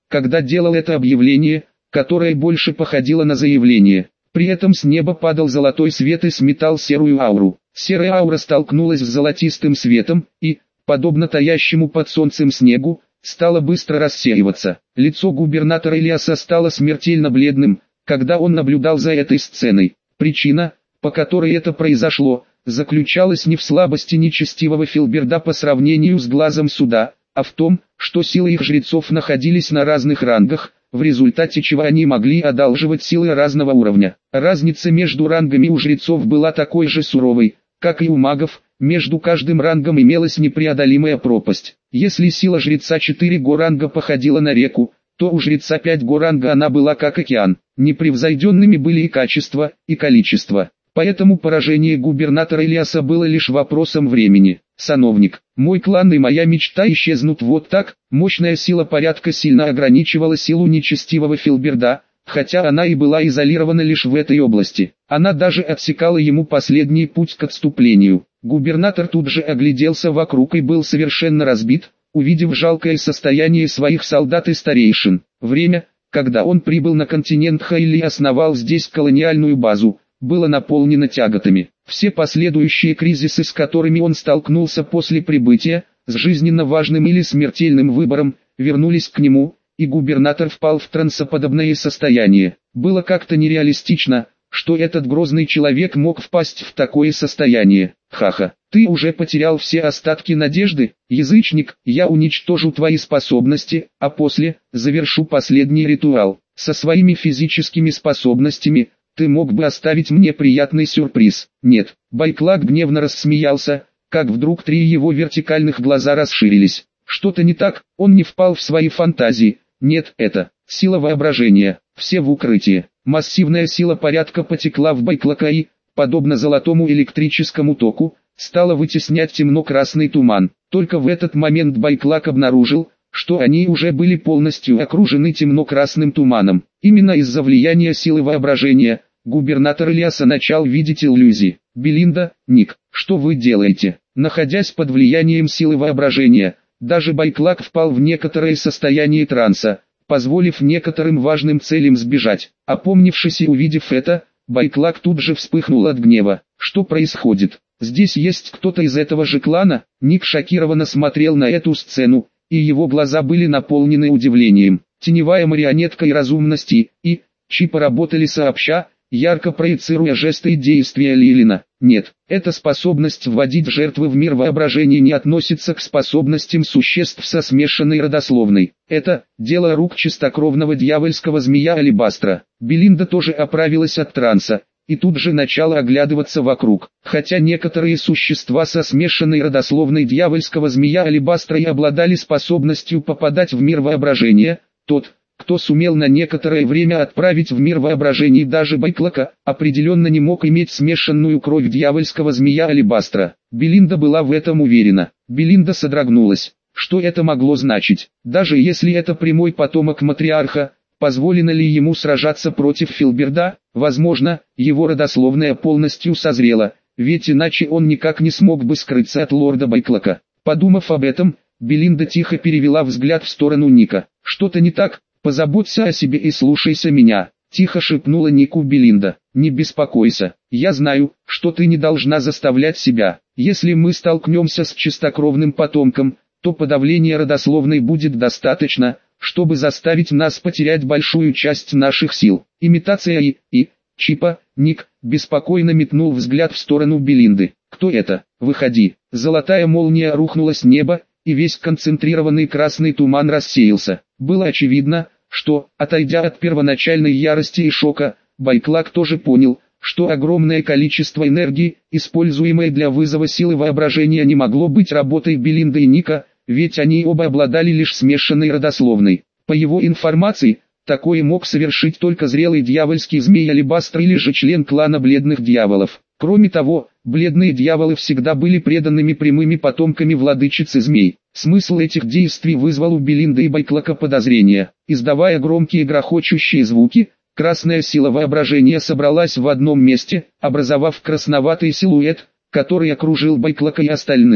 когда делал это объявление, которое больше походило на заявление. При этом с неба падал золотой свет и сметал серую ауру. Серая аура столкнулась с золотистым светом и, подобно таящему под солнцем снегу, стала быстро рассеиваться. Лицо губернатора Ильяса стало смертельно бледным, когда он наблюдал за этой сценой. Причина, по которой это произошло, заключалась не в слабости нечестивого Филберда по сравнению с глазом суда, а в том, что силы их жрецов находились на разных рангах, в результате чего они могли одалживать силы разного уровня. Разница между рангами у жрецов была такой же суровой, как и у магов, между каждым рангом имелась непреодолимая пропасть. Если сила жреца 4 го-ранга походила на реку, то у жреца 5 го-ранга она была как океан. Непревзойденными были и качество, и количество. Поэтому поражение губернатора Ильяса было лишь вопросом времени. Сановник, мой клан и моя мечта исчезнут вот так. Мощная сила порядка сильно ограничивала силу нечестивого Филберда, хотя она и была изолирована лишь в этой области. Она даже отсекала ему последний путь к отступлению. Губернатор тут же огляделся вокруг и был совершенно разбит, увидев жалкое состояние своих солдат и старейшин. Время, когда он прибыл на континент Хайли и основал здесь колониальную базу, было наполнено тяготами. Все последующие кризисы, с которыми он столкнулся после прибытия, с жизненно важным или смертельным выбором, вернулись к нему, и губернатор впал в трансоподобное состояние. Было как-то нереалистично, что этот грозный человек мог впасть в такое состояние. Ха-ха, ты уже потерял все остатки надежды, язычник, я уничтожу твои способности, а после, завершу последний ритуал. Со своими физическими способностями, ты мог бы оставить мне приятный сюрприз. Нет, Байклак гневно рассмеялся, как вдруг 3 его вертикальных глаза расширились. Что-то не так, он не впал в свои фантазии. Нет, это сила воображения. Все в укрытии. Массивная сила порядка потекла в Байклака и, подобно золотому электрическому току, стала вытеснять темно-красный туман. Только в этот момент Байклак обнаружил, что они уже были полностью окружены темно-красным туманом. Именно из-за влияния силы воображения, губернатор Ильяса начал видеть иллюзии. Белинда, Ник, что вы делаете? Находясь под влиянием силы воображения, даже Байклак впал в некоторое состояние транса, позволив некоторым важным целям сбежать. Опомнившись и увидев это, Байклак тут же вспыхнул от гнева. Что происходит? Здесь есть кто-то из этого же клана? Ник шокированно смотрел на эту сцену, и его глаза были наполнены удивлением. Теневая марионетка и разумность и Чипа работали сообща, ярко проецируя жесты и действия Лилина. Нет, эта способность вводить жертвы в мир воображения не относится к способностям существ со смешанной родословной. Это дело рук чистокровного дьявольского змея Алебастра. Белинда тоже оправилась от транса, и тут же начала оглядываться вокруг. Хотя некоторые существа со смешанной родословной дьявольского змея Алебастра и обладали способностью попадать в мир воображения, тот, кто сумел на некоторое время отправить в мир воображений даже Байклака, определенно не мог иметь смешанную кровь дьявольского змея Алебастра. Белинда была в этом уверена. Белинда содрогнулась. Что это могло значить? Даже если это прямой потомок матриарха, позволено ли ему сражаться против Филберда? Возможно, его родословная полностью созрела, ведь иначе он никак не смог бы скрыться от лорда Байклака. Подумав об этом, Белинда тихо перевела взгляд в сторону Ника. «Что-то не так? Позаботься о себе и слушайся меня», — тихо шепнула Нику Белинда. «Не беспокойся, я знаю, что ты не должна заставлять себя. Если мы столкнемся с чистокровным потомком, то подавления родословной будет достаточно, чтобы заставить нас потерять большую часть наших сил». Имитация и Чипа, Ник, беспокойно метнул взгляд в сторону Белинды. «Кто это? Выходи». Золотая молния рухнула с неба, и весь концентрированный красный туман рассеялся. Было очевидно, что, отойдя от первоначальной ярости и шока, Байклак тоже понял, что огромное количество энергии, используемое для вызова силы воображения, не могло быть работой Белинды и Ника, ведь они оба обладали лишь смешанной родословной. По его информации, такое мог совершить только зрелый дьявольский змей Алебастр или же член клана Бледных Дьяволов. Кроме того, Бледные Дьяволы всегда были преданными прямыми потомками владычицы змей. Смысл этих действий вызвал у Белинды и Байклака подозрения. Издавая громкие грохочущие звуки, красная сила воображения собралась в одном месте, образовав красноватый силуэт, который окружил Байклака и остальных.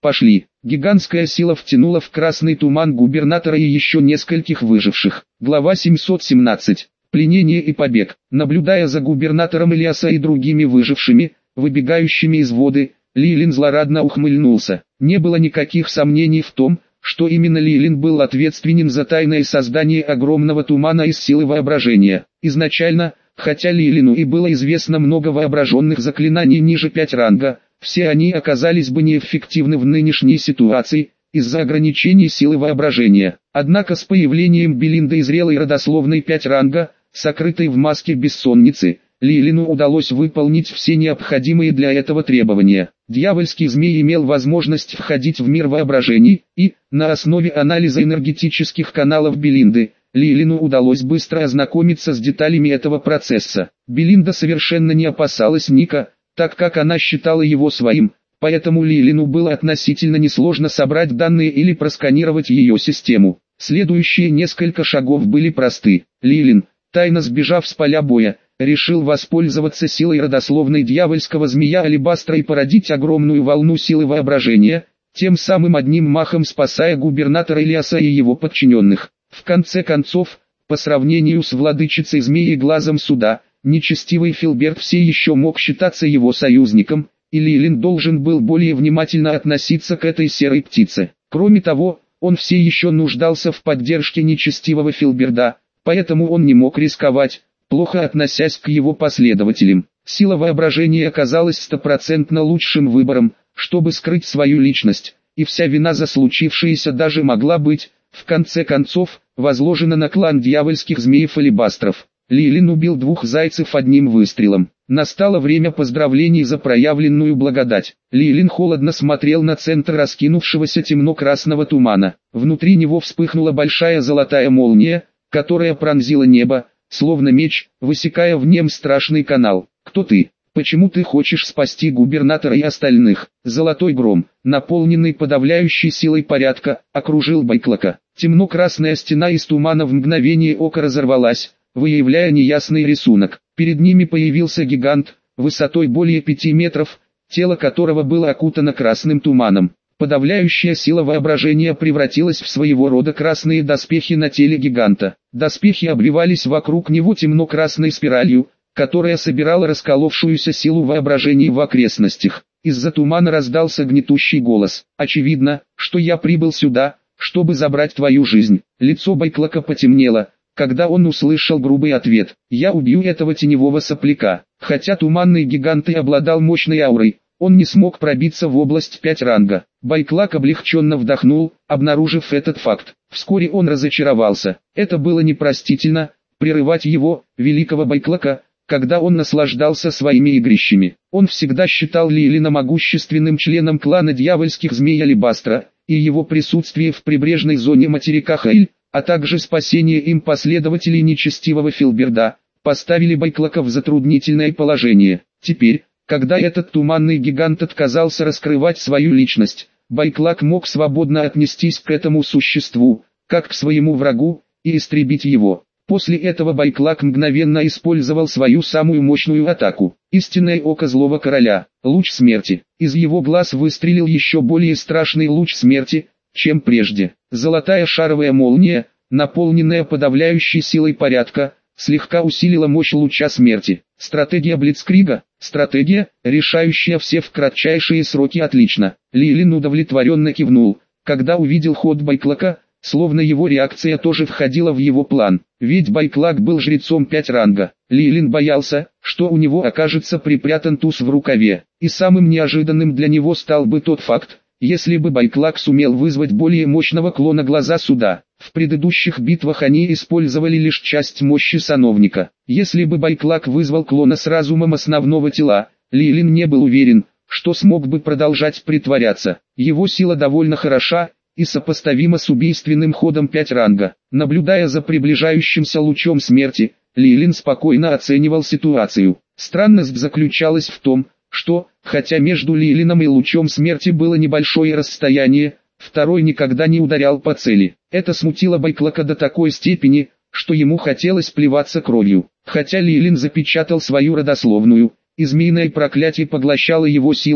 Пошли. Гигантская сила втянула в красный туман губернатора и еще нескольких выживших. Глава 717. Пленение и побег. Наблюдая за губернатором Ильяса и другими выжившими, выбегающими из воды, Лилин злорадно ухмыльнулся. Не было никаких сомнений в том, что именно Лилин был ответственен за тайное создание огромного тумана из силы воображения. Изначально, хотя Лилину и было известно много воображенных заклинаний ниже 5 ранга, все они оказались бы неэффективны в нынешней ситуации, из-за ограничений силы воображения. Однако с появлением Белинды и зрелой родословной 5 ранга, сокрытой в маске бессонницы, Лилину удалось выполнить все необходимые для этого требования. Дьявольский змей имел возможность входить в мир воображений, и, на основе анализа энергетических каналов Белинды, Лилину удалось быстро ознакомиться с деталями этого процесса. Белинда совершенно не опасалась Ника, так как она считала его своим, поэтому Лилину было относительно несложно собрать данные или просканировать ее систему. Следующие несколько шагов были просты. Лилин, тайно сбежав с поля боя, решил воспользоваться силой родословной дьявольского змея Алебастра и породить огромную волну силы воображения, тем самым одним махом спасая губернатора Ильяса и его подчиненных. В конце концов, по сравнению с владычицей змеи глазом суда, нечестивый Филберт все еще мог считаться его союзником, и Лилин должен был более внимательно относиться к этой серой птице. Кроме того, он все еще нуждался в поддержке нечестивого Филберда, поэтому он не мог рисковать, плохо относясь к его последователям. Сила воображения оказалась стопроцентно лучшим выбором, чтобы скрыть свою личность, и вся вина за случившееся даже могла быть, в конце концов, возложена на клан дьявольских змеев-алебастров. Лилин убил 2 зайцев одним выстрелом. Настало время поздравлений за проявленную благодать. Лилин холодно смотрел на центр раскинувшегося темно-красного тумана. Внутри него вспыхнула большая золотая молния, которая пронзила небо, словно меч, высекая в нем страшный канал. «Кто ты? Почему ты хочешь спасти губернатора и остальных?» Золотой гром, наполненный подавляющей силой порядка, окружил Байклака. Темно-красная стена из тумана в мгновение ока разорвалась, выявляя неясный рисунок. Перед ними появился гигант, высотой более 5 метров, тело которого было окутано красным туманом. Подавляющая сила воображения превратилась в своего рода красные доспехи на теле гиганта. Доспехи обвивались вокруг него темно-красной спиралью, которая собирала расколовшуюся силу воображения в окрестностях. Из-за тумана раздался гнетущий голос. «Очевидно, что я прибыл сюда, чтобы забрать твою жизнь». Лицо Байклака потемнело, когда он услышал грубый ответ: «Я убью этого теневого сопляка». Хотя туманный гигант и обладал мощной аурой, он не смог пробиться в область 5 ранга. Байклак облегченно вдохнул, обнаружив этот факт. Вскоре он разочаровался. Это было непростительно, прерывать его, великого Байклака, когда он наслаждался своими игрищами. Он всегда считал Лилина могущественным членом клана дьявольских змей Алебастра, и его присутствие в прибрежной зоне материка Хейль, а также спасение им последователей нечестивого Филберда, поставили Байклака в затруднительное положение. Теперь, когда этот туманный гигант отказался раскрывать свою личность, Байклак мог свободно отнестись к этому существу, как к своему врагу, и истребить его. После этого Байклак мгновенно использовал свою самую мощную атаку. Истинное око злого короля, луч смерти. Из его глаз выстрелил еще более страшный луч смерти, чем прежде. Золотая шаровая молния, наполненная подавляющей силой порядка, слегка усилила мощь луча смерти. Стратегия Блицкрига, стратегия, решающая все в кратчайшие сроки, отлично. Лилин удовлетворенно кивнул, когда увидел ход Байклака, словно его реакция тоже входила в его план. Ведь Байклак был жрецом 5 ранга. Лилин боялся, что у него окажется припрятан туз в рукаве. И самым неожиданным для него стал бы тот факт, если бы Байклак сумел вызвать более мощного клона Глаза Суда. В предыдущих битвах они использовали лишь часть мощи Сановника. Если бы Байклак вызвал клона с разумом основного тела, Лилин не был уверен, что смог бы продолжать притворяться. Его сила довольно хороша и сопоставима с убийственным ходом 5 ранга. Наблюдая за приближающимся лучом смерти, Лилин спокойно оценивал ситуацию. Странность заключалась в том, что, хотя между Лилином и лучом смерти было небольшое расстояние, второй никогда не ударял по цели. Это смутило Байклака до такой степени, что ему хотелось плеваться кровью. Хотя Лилин запечатал свою родословную, и змеиное проклятие поглощало его силу,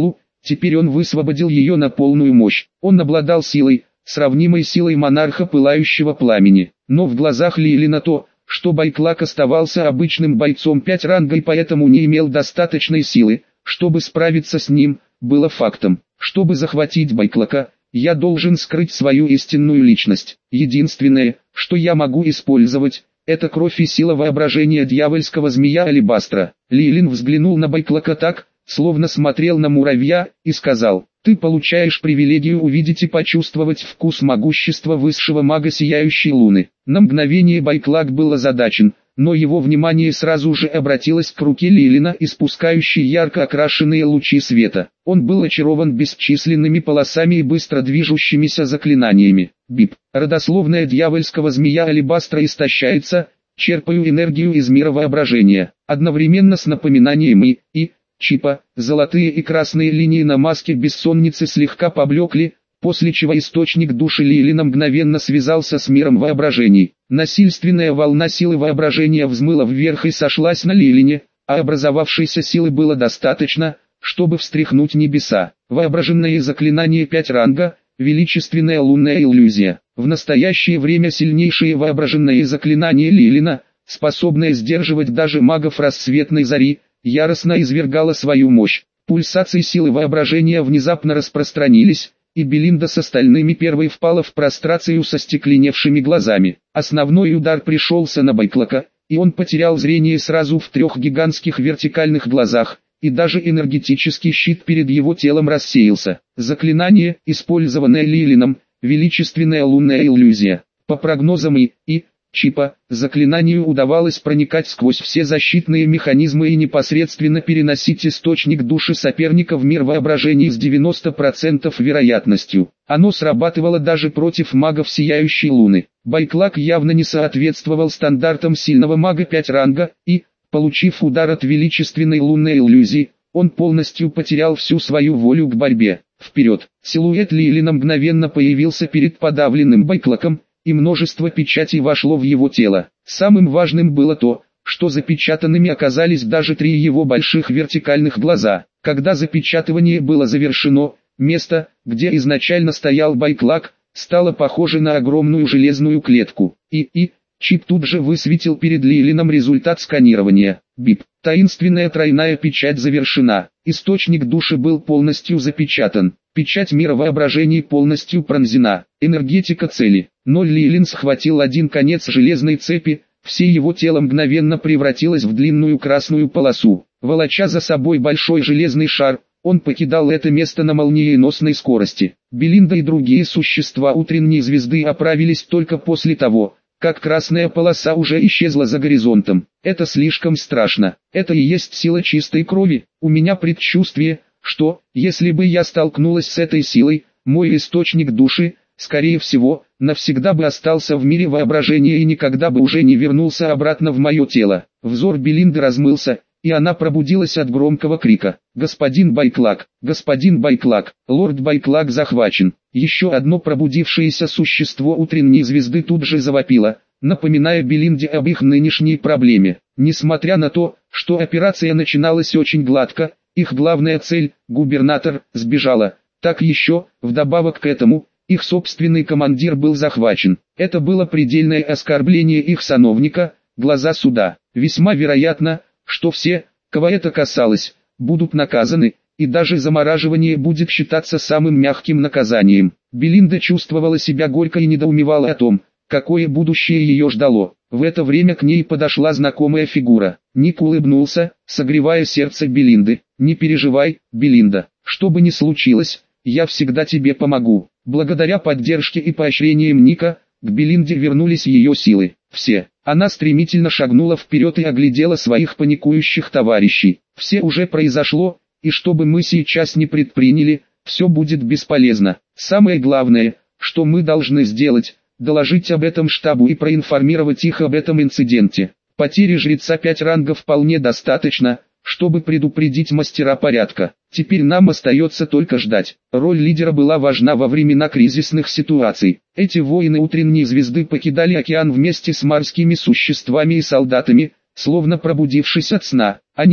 Теперь он высвободил ее на полную мощь. Он обладал силой, сравнимой силой монарха пылающего пламени. Но в глазах Лилина то, что Байклак оставался обычным бойцом 5 ранга и поэтому не имел достаточной силы, чтобы справиться с ним, было фактом. Чтобы захватить Байклака, я должен скрыть свою истинную личность. Единственное, что я могу использовать, это кровь и сила воображения дьявольского змея Алебастра. Лилин взглянул на Байклака так, словно смотрел на муравья, и сказал: «Ты получаешь привилегию увидеть и почувствовать вкус могущества высшего мага Сияющей Луны». На мгновение Байклак был озадачен, но его внимание сразу же обратилось к руке Лилина, испускающей ярко окрашенные лучи света. Он был очарован бесчисленными полосами и быстро движущимися заклинаниями. Бип. Родословная дьявольского змея Алебастра истощается, черпаю энергию из мира воображения. Одновременно с напоминанием и Чипа, золотые и красные линии на маске бессонницы слегка поблекли, после чего источник души Лилина мгновенно связался с миром воображений. Насильственная волна силы воображения взмыла вверх и сошлась на Лилине, а образовавшейся силы было достаточно, чтобы встряхнуть небеса. Воображенное заклинание 5 ранга, величественная лунная иллюзия. В настоящее время сильнейшее воображенное заклинание Лилина, способное сдерживать даже магов рассветной зари, яростно извергала свою мощь. Пульсации силы воображения внезапно распространились, и Белинда с остальными первой впала в прострацию со стекленевшими глазами. Основной удар пришелся на Байклака, и он потерял зрение сразу в 3 гигантских вертикальных глазах, и даже энергетический щит перед его телом рассеялся. Заклинание, использованное Лилином, величественная лунная иллюзия. По прогнозам Чипа, заклинанию удавалось проникать сквозь все защитные механизмы и непосредственно переносить источник души соперника в мир воображений с 90% вероятностью. Оно срабатывало даже против магов Сияющей Луны. Байклак явно не соответствовал стандартам сильного мага 5 ранга, и, получив удар от величественной лунной иллюзии, он полностью потерял всю свою волю к борьбе. Вперед! Силуэт Лилина мгновенно появился перед подавленным Байклаком, и множество печатей вошло в его тело. Самым важным было то, что запечатанными оказались даже 3 его больших вертикальных глаза. Когда запечатывание было завершено, место, где изначально стоял Байклак, стало похоже на огромную железную клетку. Чип тут же высветил перед Лилином результат сканирования. Бип. Таинственная тройная печать завершена. Источник души был полностью запечатан. Печать мира воображений полностью пронзена. Энергетика цели. Но Лилин схватил один конец железной цепи, все его тело мгновенно превратилось в длинную красную полосу. Волоча за собой большой железный шар, он покидал это место на молниеносной скорости. Белинда и другие существа утренней звезды оправились только после того, как красная полоса уже исчезла за горизонтом. Это слишком страшно. Это и есть сила чистой крови. У меня предчувствие, что, если бы я столкнулась с этой силой, мой источник души, скорее всего, навсегда бы остался в мире воображения и никогда бы уже не вернулся обратно в мое тело. Взор Белинды размылся, и она пробудилась от громкого крика. «Господин Байклак! Господин Байклак! Лорд Байклак захвачен!» Еще одно пробудившееся существо утренней звезды тут же завопило, напоминая Белинде об их нынешней проблеме. Несмотря на то, что операция начиналась очень гладко, их главная цель, губернатор, сбежала. Так еще, вдобавок к этому, их собственный командир был захвачен. Это было предельное оскорбление их сановника, глаза суда. Весьма вероятно, что все, кого это касалось, будут наказаны, и даже замораживание будет считаться самым мягким наказанием. Белинда чувствовала себя горько и недоумевала о том, какое будущее ее ждало. В это время к ней подошла знакомая фигура. Ник улыбнулся, согревая сердце Белинды. «Не переживай, Белинда, что бы ни случилось, я всегда тебе помогу». Благодаря поддержке и поощрениям Ника, к Белинде вернулись ее силы. Все. Она стремительно шагнула вперед и оглядела своих паникующих товарищей. Все уже произошло, и что бы мы сейчас ни предприняли, все будет бесполезно. Самое главное, что мы должны сделать, доложить об этом штабу и проинформировать их об этом инциденте. Потери жреца 5 ранга вполне достаточно, чтобы предупредить мастера порядка. Теперь нам остается только ждать. Роль лидера была важна во времена кризисных ситуаций. Эти воины утренней звезды покидали океан вместе с морскими существами и солдатами, словно пробудившись от сна. Они,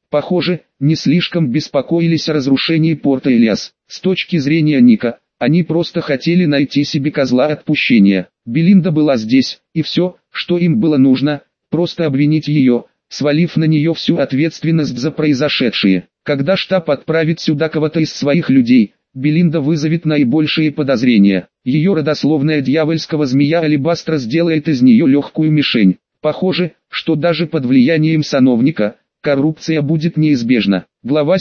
Похоже, не слишком беспокоились о разрушении порта Элиас. С точки зрения Ника, они просто хотели найти себе козла отпущения. Белинда была здесь, и все, что им было нужно, просто обвинить ее, свалив на нее всю ответственность за произошедшее. Когда штаб отправит сюда кого-то из своих людей, Белинда вызовет наибольшие подозрения. Ее родословная дьявольского змея Алебастра сделает из нее легкую мишень. Похоже, что даже под влиянием сановника, коррупция будет неизбежна. Глава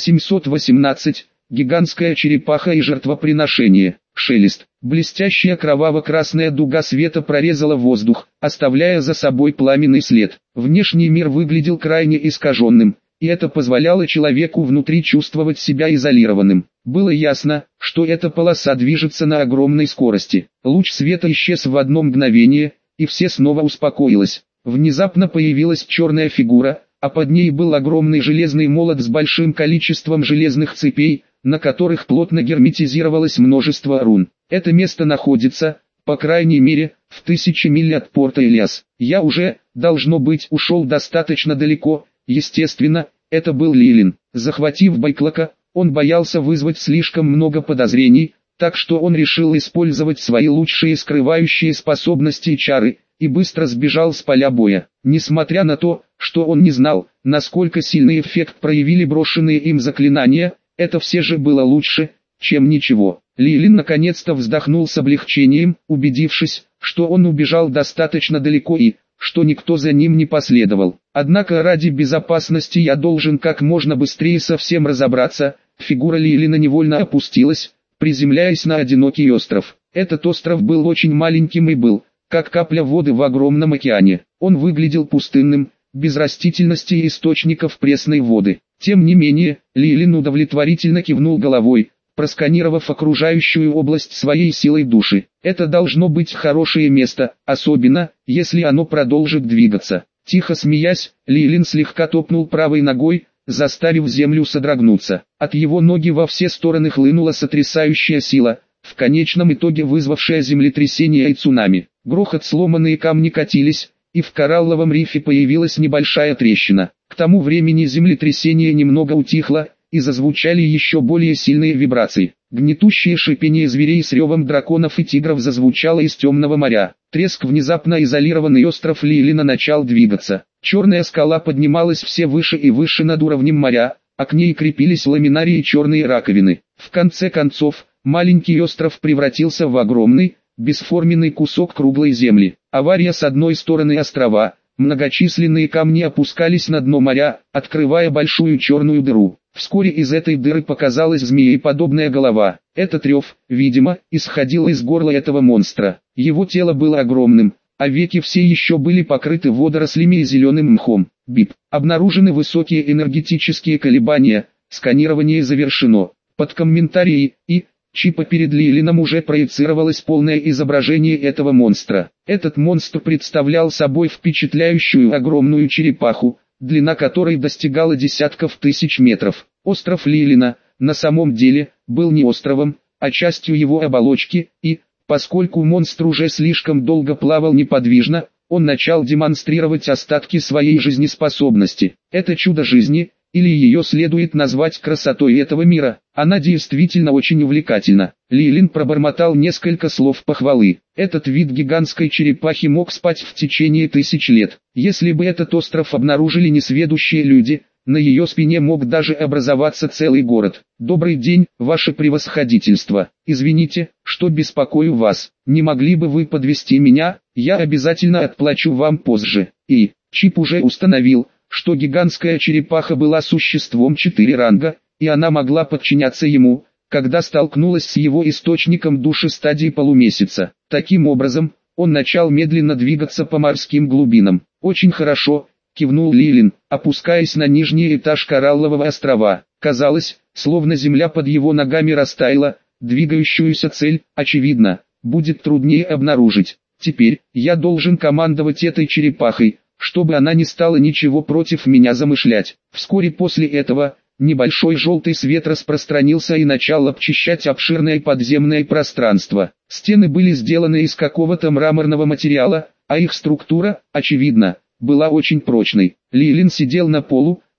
718. Гигантская черепаха и жертвоприношение. Шелест. Блестящая кроваво-красная дуга света прорезала воздух, оставляя за собой пламенный след. Внешний мир выглядел крайне искаженным, и это позволяло человеку внутри чувствовать себя изолированным. Было ясно, что эта полоса движется на огромной скорости. Луч света исчез в одно мгновение, и все снова успокоилось. Внезапно появилась черная фигура, а под ней был огромный железный молот с большим количеством железных цепей, на которых плотно герметизировалось множество рун. Это место находится, по крайней мере, в 1000 миль от порта Элиас. Я уже, должно быть, ушел достаточно далеко. Естественно, это был Лилин. Захватив Байклака, он боялся вызвать слишком много подозрений, так что он решил использовать свои лучшие скрывающие способности и чары, и быстро сбежал с поля боя. Несмотря на то, что он не знал, насколько сильный эффект проявили брошенные им заклинания, это все же было лучше, чем ничего. Лилин наконец-то вздохнул с облегчением, убедившись, что он убежал достаточно далеко и, что никто за ним не последовал. Однако ради безопасности я должен как можно быстрее со всем разобраться. Фигура Лилина невольно опустилась, приземляясь на одинокий остров. Этот остров был очень маленьким и был, как капля воды в огромном океане. Он выглядел пустынным, без растительности и источников пресной воды. Тем не менее, Лилин удовлетворительно кивнул головой, просканировав окружающую область своей силой души. Это должно быть хорошее место, особенно, если оно продолжит двигаться. Тихо смеясь, Лилин слегка топнул правой ногой, заставив землю содрогнуться. От его ноги во все стороны хлынула сотрясающая сила, в конечном итоге вызвавшая землетрясение и цунами. Грохот, сломанные камни катились, и в коралловом рифе появилась небольшая трещина. К тому времени землетрясение немного утихло, и зазвучали еще более сильные вибрации. Гнетущее шипение зверей с ревом драконов и тигров зазвучало из темного моря. Треск внезапно изолированный остров Лилина начал двигаться. Черная скала поднималась все выше и выше над уровнем моря, а к ней крепились ламинарии и черные раковины. В конце концов, маленький остров превратился в огромный, бесформенный кусок круглой земли. Авария с одной стороны острова, многочисленные камни опускались на дно моря, открывая большую черную дыру. Вскоре из этой дыры показалась змееподобная голова. Этот рев, видимо, исходил из горла этого монстра. Его тело было огромным, а веки все еще были покрыты водорослями и зеленым мхом. БИП. Обнаружены высокие энергетические колебания, сканирование завершено. Под комментарии и чипа перед Лилином уже проецировалось полное изображение этого монстра. Этот монстр представлял собой впечатляющую огромную черепаху, длина которой достигала десятков тысяч метров. Остров Лилина, на самом деле, был не островом, а частью его оболочки, и, поскольку монстр уже слишком долго плавал неподвижно, он начал демонстрировать остатки своей жизнеспособности. Это чудо жизни, или ее следует назвать красотой этого мира, она действительно очень увлекательна. Лилин пробормотал несколько слов похвалы. Этот вид гигантской черепахи мог спать в течение 1000 лет. Если бы этот остров обнаружили несведущие люди, на ее спине мог даже образоваться целый город. Добрый день, ваше превосходительство. Извините, что беспокою вас. Не могли бы вы подвезти меня? Я обязательно отплачу вам позже. И чип уже установил, что гигантская черепаха была существом 4 ранга, и она могла подчиняться ему, когда столкнулась с его источником души стадии полумесяца. Таким образом, он начал медленно двигаться по морским глубинам. «Очень хорошо», — кивнул Лилин, опускаясь на нижний этаж кораллового острова. Казалось, словно земля под его ногами растаяла, двигающуюся цель, очевидно, будет труднее обнаружить. Теперь, я должен командовать этой черепахой, чтобы она не стала ничего против меня замышлять. Вскоре после этого, небольшой желтый свет распространился и начал обчищать обширное подземное пространство. Стены были сделаны из какого-то мраморного материала, а их структура, очевидно, была очень прочной. Лилин сидел на полу,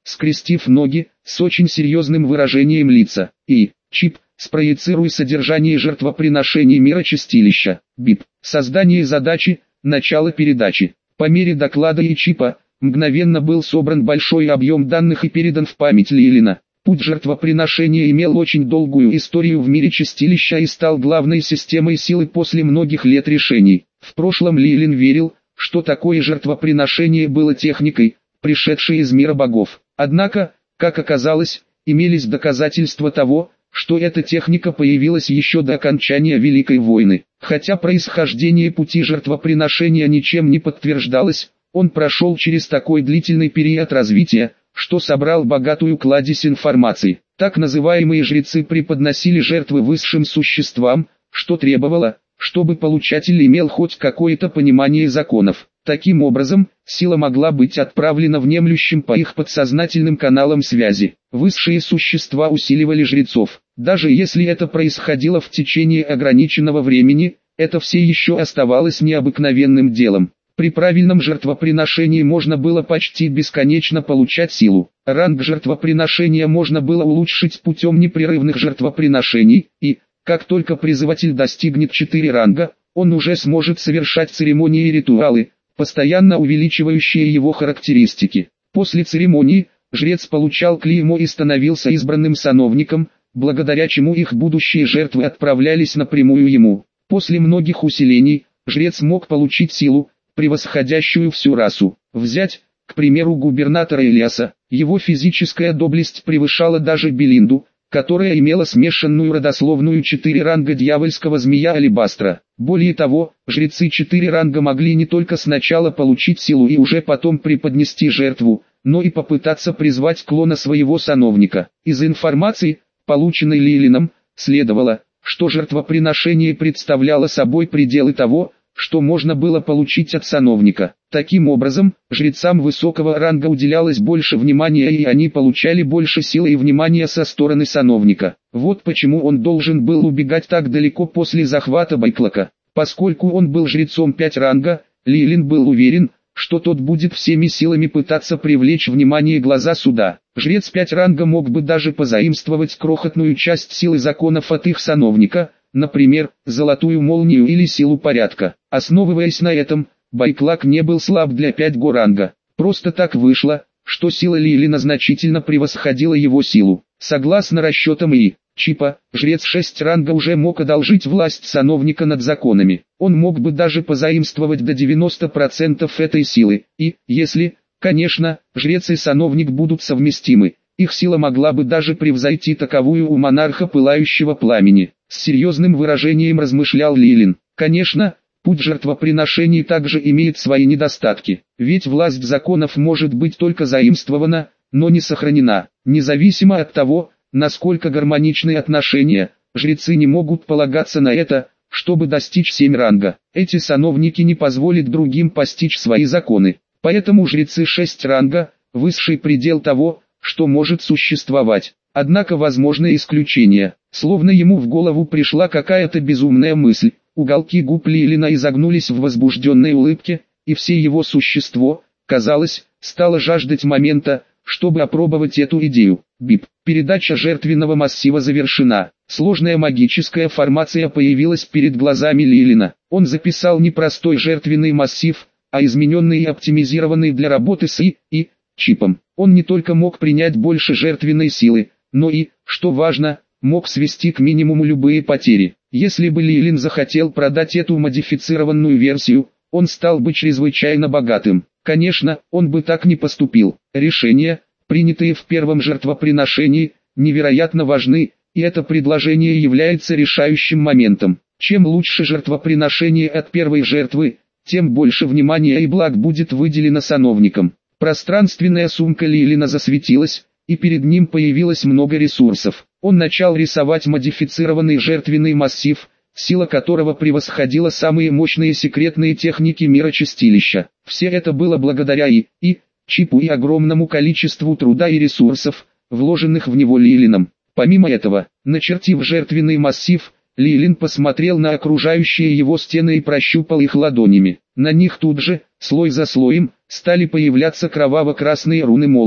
скрестив ноги, с очень серьезным выражением лица, и Чип, спроецируй содержание жертвоприношений мирочистилища, БИП, создание задачи, начало передачи. По мере доклада и Чипа, мгновенно был собран большой объем данных и передан в память Лилина. Путь жертвоприношения имел очень долгую историю в мире чистилища и стал главной системой силы после многих лет решений. В прошлом Лилин верил, что такое жертвоприношение было техникой, пришедшей из мира богов. Однако, как оказалось, имелись доказательства того, что эта техника появилась еще до окончания Великой войны. Хотя происхождение пути жертвоприношения ничем не подтверждалось, он прошел через такой длительный период развития, что собрал богатую кладезь информации. Так называемые жрецы преподносили жертвы высшим существам, что требовало, чтобы получатель имел хоть какое-то понимание законов. Таким образом, сила могла быть отправлена внемлющим по их подсознательным каналам связи. Высшие существа усиливали жрецов. Даже если это происходило в течение ограниченного времени, это все еще оставалось необыкновенным делом. При правильном жертвоприношении можно было почти бесконечно получать силу. Ранг жертвоприношения можно было улучшить путем непрерывных жертвоприношений, и, как только призыватель достигнет 4 ранга, он уже сможет совершать церемонии и ритуалы, постоянно увеличивающие его характеристики. После церемонии, жрец получал клеймо и становился избранным сановником, благодаря чему их будущие жертвы отправлялись напрямую ему. После многих усилений, жрец мог получить силу, превосходящую всю расу. Взять, к примеру, губернатора Элиаса. Его физическая доблесть превышала даже Белинду, которая имела смешанную родословную 4 ранга дьявольского змея Алебастра. Более того, жрецы 4 ранга могли не только сначала получить силу и уже потом преподнести жертву, но и попытаться призвать клона своего сановника. Из информации, полученной Лилином, следовало, что жертвоприношение представляло собой пределы того, что можно было получить от сановника. Таким образом, жрецам высокого ранга уделялось больше внимания и они получали больше силы и внимания со стороны сановника. Вот почему он должен был убегать так далеко после захвата Байклака. Поскольку он был жрецом 5 ранга, Лилин был уверен, что тот будет всеми силами пытаться привлечь внимание глаза суда. Жрец 5 ранга мог бы даже позаимствовать крохотную часть силы законов от их сановника, например, золотую молнию или силу порядка. Основываясь на этом, Байклак не был слаб для 5 ранга. Просто так вышло, что сила Лилина значительно превосходила его силу. Согласно расчетам Чипа, жрец 6 ранга уже мог одолжить власть сановника над законами. Он мог бы даже позаимствовать до 90% этой силы, и, если, конечно, жрец и сановник будут совместимы, их сила могла бы даже превзойти таковую у монарха пылающего пламени. С серьезным выражением размышлял Лилин. Конечно, путь жертвоприношений также имеет свои недостатки, ведь власть законов может быть только заимствована, но не сохранена. Независимо от того, насколько гармоничны отношения, жрецы не могут полагаться на это, чтобы достичь 7 ранга. Эти сановники не позволят другим постичь свои законы. Поэтому жрецы 6 ранга – высший предел того, что может существовать. Однако возможны исключения. Словно ему в голову пришла какая-то безумная мысль, уголки губ Лилина изогнулись в возбужденной улыбке, и все его существо, казалось, стало жаждать момента, чтобы опробовать эту идею. БИП. Передача жертвенного массива завершена. Сложная магическая формация появилась перед глазами Лилина. Он записал не простой жертвенный массив, а измененный и оптимизированный для работы с Чипом. Он не только мог принять больше жертвенной силы, но и, что важно, мог свести к минимуму любые потери. Если бы Лилин захотел продать эту модифицированную версию, он стал бы чрезвычайно богатым. Конечно, он бы так не поступил. Решения, принятые в первом жертвоприношении, невероятно важны, и это предложение является решающим моментом. Чем лучше жертвоприношение от первой жертвы, тем больше внимания и благ будет выделено сановникам. Пространственная сумка Лилина засветилась, и перед ним появилось много ресурсов. Он начал рисовать модифицированный жертвенный массив, сила которого превосходила самые мощные секретные техники мира чистилища. Все это было благодаря Чипу и огромному количеству труда и ресурсов, вложенных в него Лилином. Помимо этого, начертив жертвенный массив, Лилин посмотрел на окружающие его стены и прощупал их ладонями. На них тут же, слой за слоем, стали появляться кроваво-красные руны молнии.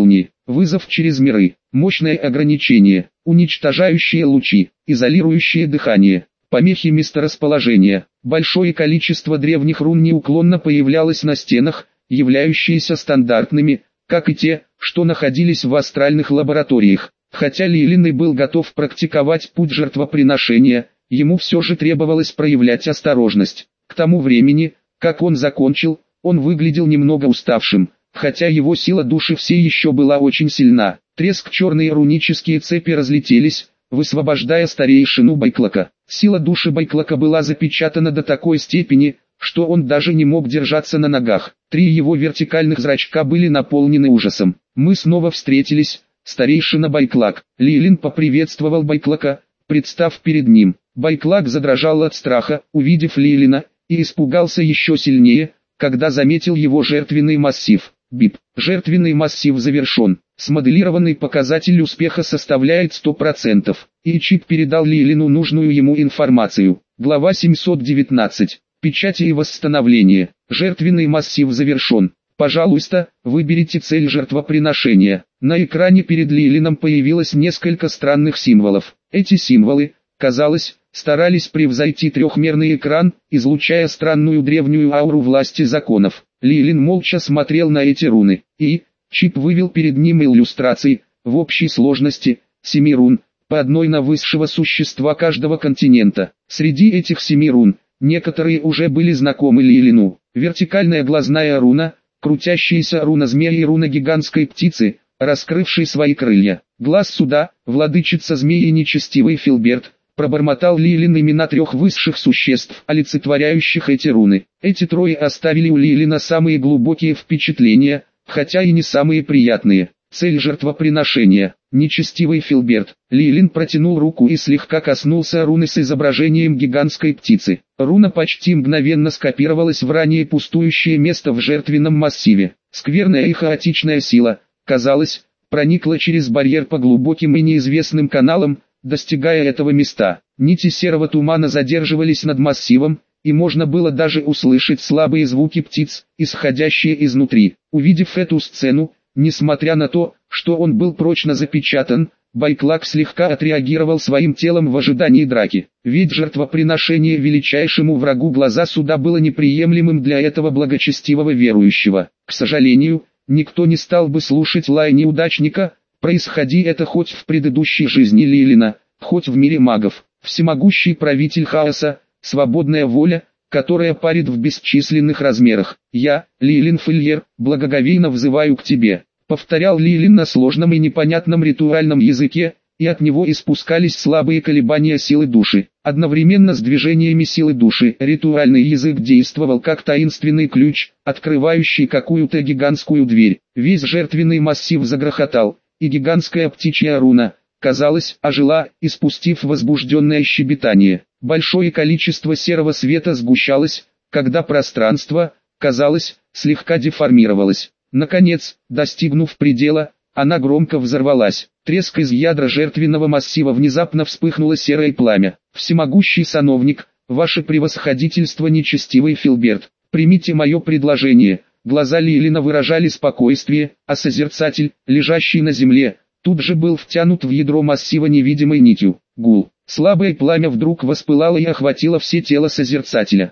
вызов через миры, мощное ограничение, уничтожающие лучи, изолирующее дыхание, помехи месторасположения. Большое количество древних рун неуклонно появлялось на стенах, являющиеся стандартными, как и те, что находились в астральных лабораториях. Хотя Лилин и был готов практиковать путь жертвоприношения, ему все же требовалось проявлять осторожность. К тому времени, как он закончил, он выглядел немного уставшим, хотя его сила души все еще была очень сильна. Треск, черные рунические цепи разлетелись, высвобождая старейшину Байклака. Сила души Байклака была запечатана до такой степени, что он даже не мог держаться на ногах. 3 его вертикальных зрачка были наполнены ужасом. «Мы снова встретились, старейшина Байклак». Лилин поприветствовал Байклака, представ перед ним. Байклак задрожал от страха, увидев Лилина, и испугался еще сильнее, когда заметил его жертвенный массив. БИП. Жертвенный массив завершен. Смоделированный показатель успеха составляет 100%. И чип передал Лилину нужную ему информацию. Глава 719. Печати и восстановление. Жертвенный массив завершен. Пожалуйста, выберите цель жертвоприношения. На экране перед Лилином появилось несколько странных символов. Эти символы, казалось, старались превзойти трехмерный экран, излучая странную древнюю ауру власти законов. Лилин молча смотрел на эти руны, и чип вывел перед ним иллюстрации, в общей сложности, 7 рун, по одной на высшего существа каждого континента. Среди этих 7 рун, некоторые уже были знакомы Лилину. Вертикальная глазная руна, крутящаяся руна змея и руна гигантской птицы, раскрывшей свои крылья. Глаз суда, владычица змеи нечестивый Филберт, пробормотал Лилин имена 3 высших существ, олицетворяющих эти руны. Эти трое оставили у Лилина самые глубокие впечатления, хотя и не самые приятные. Цель жертвоприношения. Нечестивый Филберт. Лилин протянул руку и слегка коснулся руны с изображением гигантской птицы. Руна почти мгновенно скопировалась в ранее пустующее место в жертвенном массиве. Скверная и хаотичная сила, казалось, проникла через барьер по глубоким и неизвестным каналам, достигая этого места. Нити серого тумана задерживались над массивом, и можно было даже услышать слабые звуки птиц, исходящие изнутри. Увидев эту сцену, несмотря на то, что он был прочно запечатан, Байклак слегка отреагировал своим телом в ожидании драки. Ведь жертвоприношение величайшему врагу глаза суда было неприемлемым для этого благочестивого верующего. К сожалению, никто не стал бы слушать лай неудачника, происходи это хоть в предыдущей жизни Лилина, хоть в мире магов. Всемогущий правитель хаоса, свободная воля, которая парит в бесчисленных размерах. «Я, Лилин Фильер, благоговейно взываю к тебе», — повторял Лилин на сложном и непонятном ритуальном языке, и от него испускались слабые колебания силы души. Одновременно с движениями силы души ритуальный язык действовал как таинственный ключ, открывающий какую-то гигантскую дверь. Весь жертвенный массив загрохотал, и гигантская птичья руна, казалось, ожила, испустив возбужденное щебетание. Большое количество серого света сгущалось, когда пространство, казалось, слегка деформировалось. Наконец, достигнув предела, она громко взорвалась. Треск из ядра жертвенного массива внезапно вспыхнуло серое пламя. «Всемогущий сановник, ваше превосходительство нечестивый Филберт, примите мое предложение». Глаза Лилина выражали спокойствие, а созерцатель, лежащий на земле, тут же был втянут в ядро массива невидимой нитью. Гул. Слабое пламя вдруг воспылало и охватило все тело созерцателя.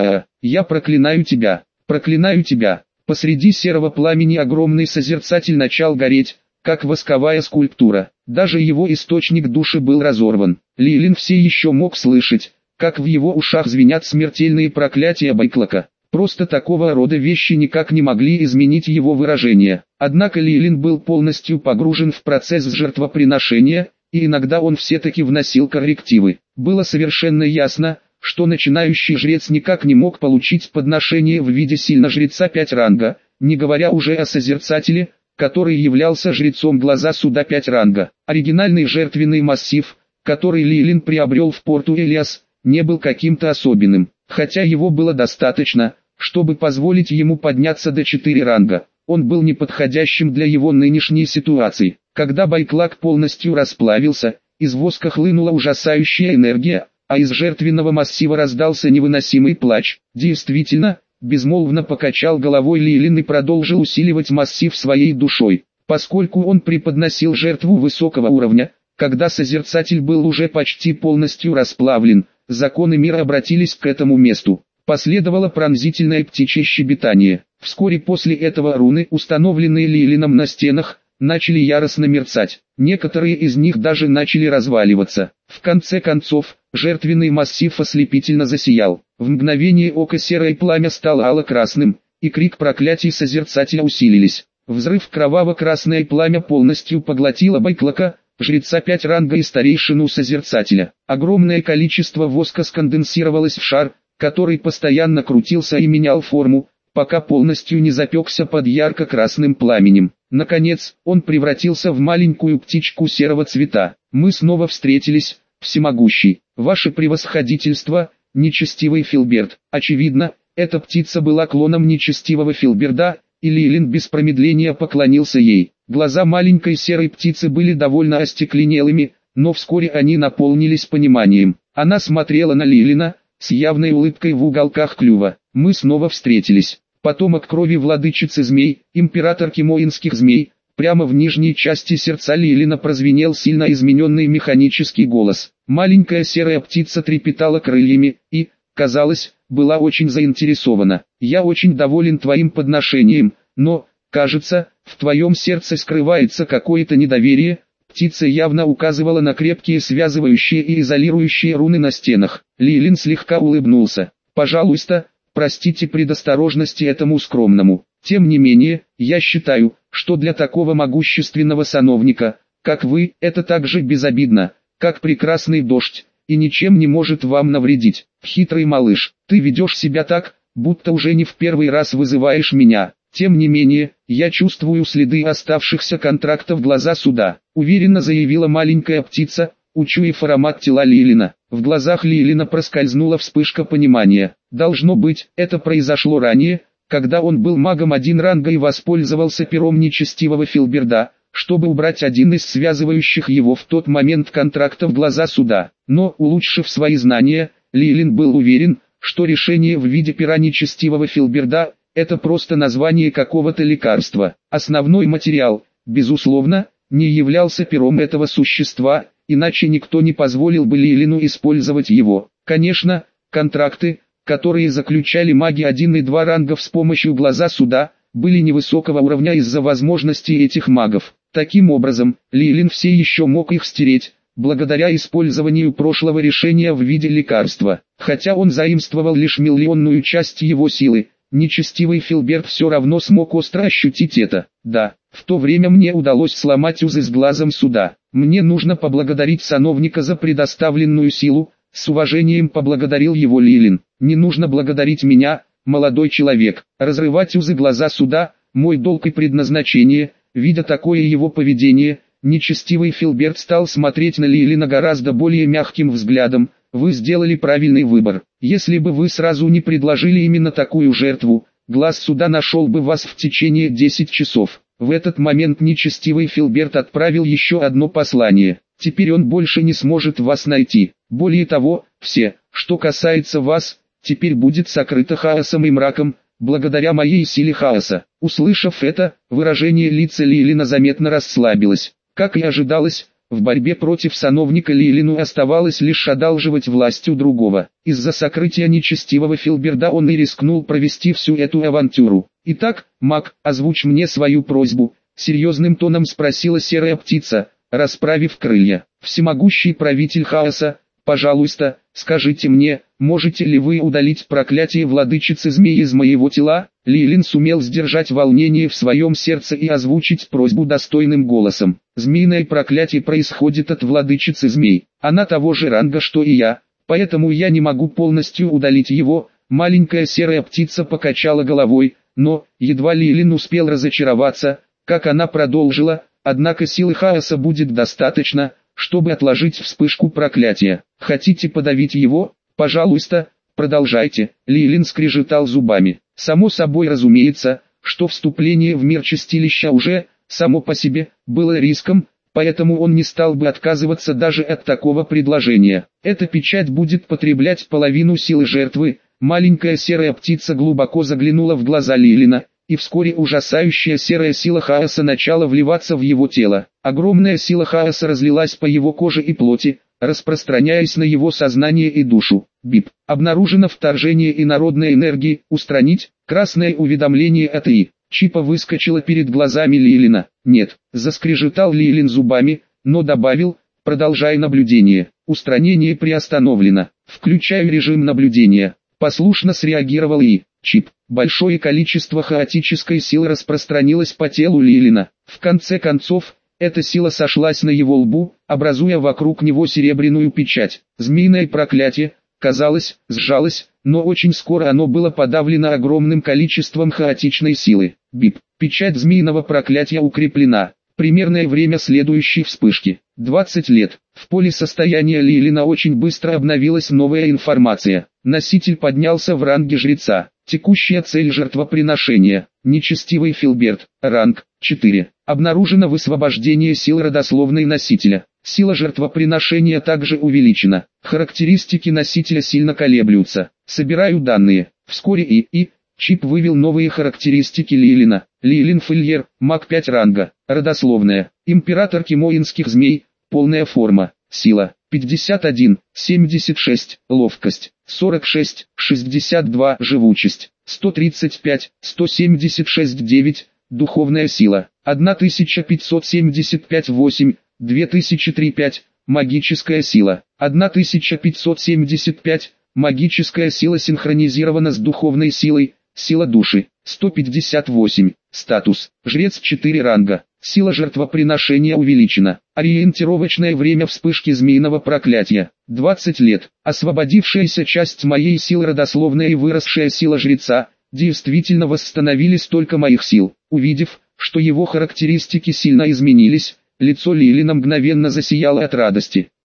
Я проклинаю тебя, проклинаю тебя. Посреди серого пламени огромный созерцатель начал гореть, как восковая скульптура. Даже его источник души был разорван. Лилин все еще мог слышать, как в его ушах звенят смертельные проклятия Байклака. Просто такого рода вещи никак не могли изменить его выражение. Однако Лилин был полностью погружен в процесс жертвоприношения, и иногда он все-таки вносил коррективы. Было совершенно ясно, что начинающий жрец никак не мог получить подношение в виде сильножреца 5 ранга, не говоря уже о созерцателе, который являлся жрецом глаза суда 5 ранга. Оригинальный жертвенный массив, который Лилин приобрел в порту Элиас, не был каким-то особенным, хотя его было достаточно, чтобы позволить ему подняться до 4 ранга. Он был неподходящим для его нынешней ситуации. Когда Байклак полностью расплавился, из воска хлынула ужасающая энергия, а из жертвенного массива раздался невыносимый плач. Действительно, безмолвно покачал головой Лилин и продолжил усиливать массив своей душой. Поскольку он преподносил жертву высокого уровня, когда Созерцатель был уже почти полностью расплавлен, законы мира обратились к этому месту. Последовало пронзительное птичье щебетание. Вскоре после этого руны, установленные Лилином на стенах, начали яростно мерцать. Некоторые из них даже начали разваливаться. В конце концов, жертвенный массив ослепительно засиял. В мгновение ока серое пламя стало ало-красным, и крик проклятий Созерцателя усилились. Взрыв кроваво-красное пламя полностью поглотило Байклока, жреца 5 ранга и старейшину Созерцателя. Огромное количество воска сконденсировалось в шар, который постоянно крутился и менял форму, пока полностью не запекся под ярко-красным пламенем. Наконец, он превратился в маленькую птичку серого цвета. Мы снова встретились, всемогущий. Ваше превосходительство, нечестивый Филберт. Очевидно, эта птица была клоном нечестивого Филберда, и Лилин без промедления поклонился ей. Глаза маленькой серой птицы были довольно остекленелыми, но вскоре они наполнились пониманием. Она смотрела на Лилина, с явной улыбкой в уголках клюва. Мы снова встретились. Потомок крови владычицы змей, император кимоинских змей, прямо в нижней части сердца Лилина прозвенел сильно измененный механический голос. Маленькая серая птица трепетала крыльями и, казалось, была очень заинтересована. «Я очень доволен твоим подношением, но, кажется, в твоем сердце скрывается какое-то недоверие». Птица явно указывала на крепкие связывающие и изолирующие руны на стенах. Лилин слегка улыбнулся. «Пожалуйста, простите предосторожности этому скромному. Тем не менее, я считаю, что для такого могущественного сановника, как вы, это так же безобидно, как прекрасный дождь, и ничем не может вам навредить. Хитрый малыш, ты ведешь себя так, будто уже не в первый раз вызываешь меня. Тем не менее, я чувствую следы оставшихся контрактов глаза суда», уверенно заявила маленькая птица, учуяв аромат тела Лилина. В глазах Лилина проскользнула вспышка понимания. Должно быть, это произошло ранее, когда он был магом 1 ранга и воспользовался пером нечестивого Филберда, чтобы убрать один из связывающих его в тот момент контрактов глаза суда. Но, улучшив свои знания, Лилин был уверен, что решение в виде пера нечестивого Филберда – это просто название какого-то лекарства. Основной материал, безусловно, не являлся пером этого существа, иначе никто не позволил бы Лилину использовать его. Конечно, контракты, которые заключали маги 1 и 2 рангов с помощью глаза суда, были невысокого уровня из-за возможностей этих магов. Таким образом, Лилин все еще мог их стереть, благодаря использованию прошлого решения в виде лекарства. Хотя он заимствовал лишь миллионную часть его силы, нечестивый Филберт все равно смог остро ощутить это. Да, в то время мне удалось сломать узы с глазом суда. Мне нужно поблагодарить сановника за предоставленную силу, с уважением поблагодарил его Лилин. Не нужно благодарить меня, молодой человек. Разрывать узы глаза суда – мой долг и предназначение. Видя такое его поведение, нечестивый Филберт стал смотреть на Лилина гораздо более мягким взглядом. Вы сделали правильный выбор. Если бы вы сразу не предложили именно такую жертву, глаз суда нашел бы вас в течение 10 часов. В этот момент нечестивый Филберт отправил еще одно послание. Теперь он больше не сможет вас найти. Более того, все, что касается вас, теперь будет сокрыто хаосом и мраком, благодаря моей силе хаоса. Услышав это, выражение лица Лилина заметно расслабилось. Как и ожидалось, в борьбе против сановника Лилину оставалось лишь одалживать власть у другого. Из-за сокрытия нечестивого Филберда он и рискнул провести всю эту авантюру. «Итак, маг, озвучь мне свою просьбу», — серьезным тоном спросила серая птица, расправив крылья. «Всемогущий правитель хаоса, пожалуйста, скажите мне, можете ли вы удалить проклятие владычицы змей из моего тела?» Лилин сумел сдержать волнение в своем сердце и озвучить просьбу достойным голосом. «Змеиное проклятие происходит от владычицы змей. Она того же ранга, что и я, поэтому я не могу полностью удалить его». Маленькая серая птица покачала головой, но, едва Лилин успел разочароваться, как она продолжила, «Однако силы хаоса будет достаточно, чтобы отложить вспышку проклятия. Хотите подавить его? Пожалуйста, продолжайте». Лилин скрежетал зубами. Само собой разумеется, что вступление в мир чистилища уже, само по себе, было риском, поэтому он не стал бы отказываться даже от такого предложения. Эта печать будет потреблять половину силы жертвы. Маленькая серая птица глубоко заглянула в глаза Лилина, и вскоре ужасающая серая сила хаоса начала вливаться в его тело. Огромная сила хаоса разлилась по его коже и плоти, распространяясь на его сознание и душу. БИП. Обнаружено вторжение инородной энергии, устранить, красное уведомление от ИИ. Чипа выскочила перед глазами Лилина. Нет, заскрежетал Лилин зубами, но добавил, продолжай наблюдение. Устранение приостановлено. Включаю режим наблюдения. Послушно среагировал ИИ. Чип. Большое количество хаотической силы распространилось по телу Лилина. В конце концов, эта сила сошлась на его лбу, образуя вокруг него серебряную печать. Змеиное проклятие, казалось, сжалось, но очень скоро оно было подавлено огромным количеством хаотичной силы. БИП. Печать змеиного проклятия укреплена. Примерное время следующей вспышки. 20 лет. В поле состояния Лилина очень быстро обновилась новая информация. Носитель поднялся в ранге жреца. Текущая цель жертвоприношения. Нечестивый Филберт. Ранг 4. Обнаружено высвобождение сил родословной носителя. Сила жертвоприношения также увеличена. Характеристики носителя сильно колеблются. Собираю данные. Вскоре Чип вывел новые характеристики Лилина. Лилин Фильер, маг 5 ранга. Родословная. Император кимоинских змей. Полная форма. Сила. 51, 76, ловкость, 46, 62, живучесть, 135, 176, 9, духовная сила, 1575, 8, 2003, 5, магическая сила, 1575, магическая сила синхронизирована с духовной силой, сила души, 158, статус, жрец 4 ранга. Сила жертвоприношения увеличена. Ориентировочное время вспышки змеиного проклятия. 20 лет. Освободившаяся часть моей силы родословная и выросшая сила жреца, действительно восстановили столько моих сил. Увидев, что его характеристики сильно изменились, лицо Лилина мгновенно засияло от радости.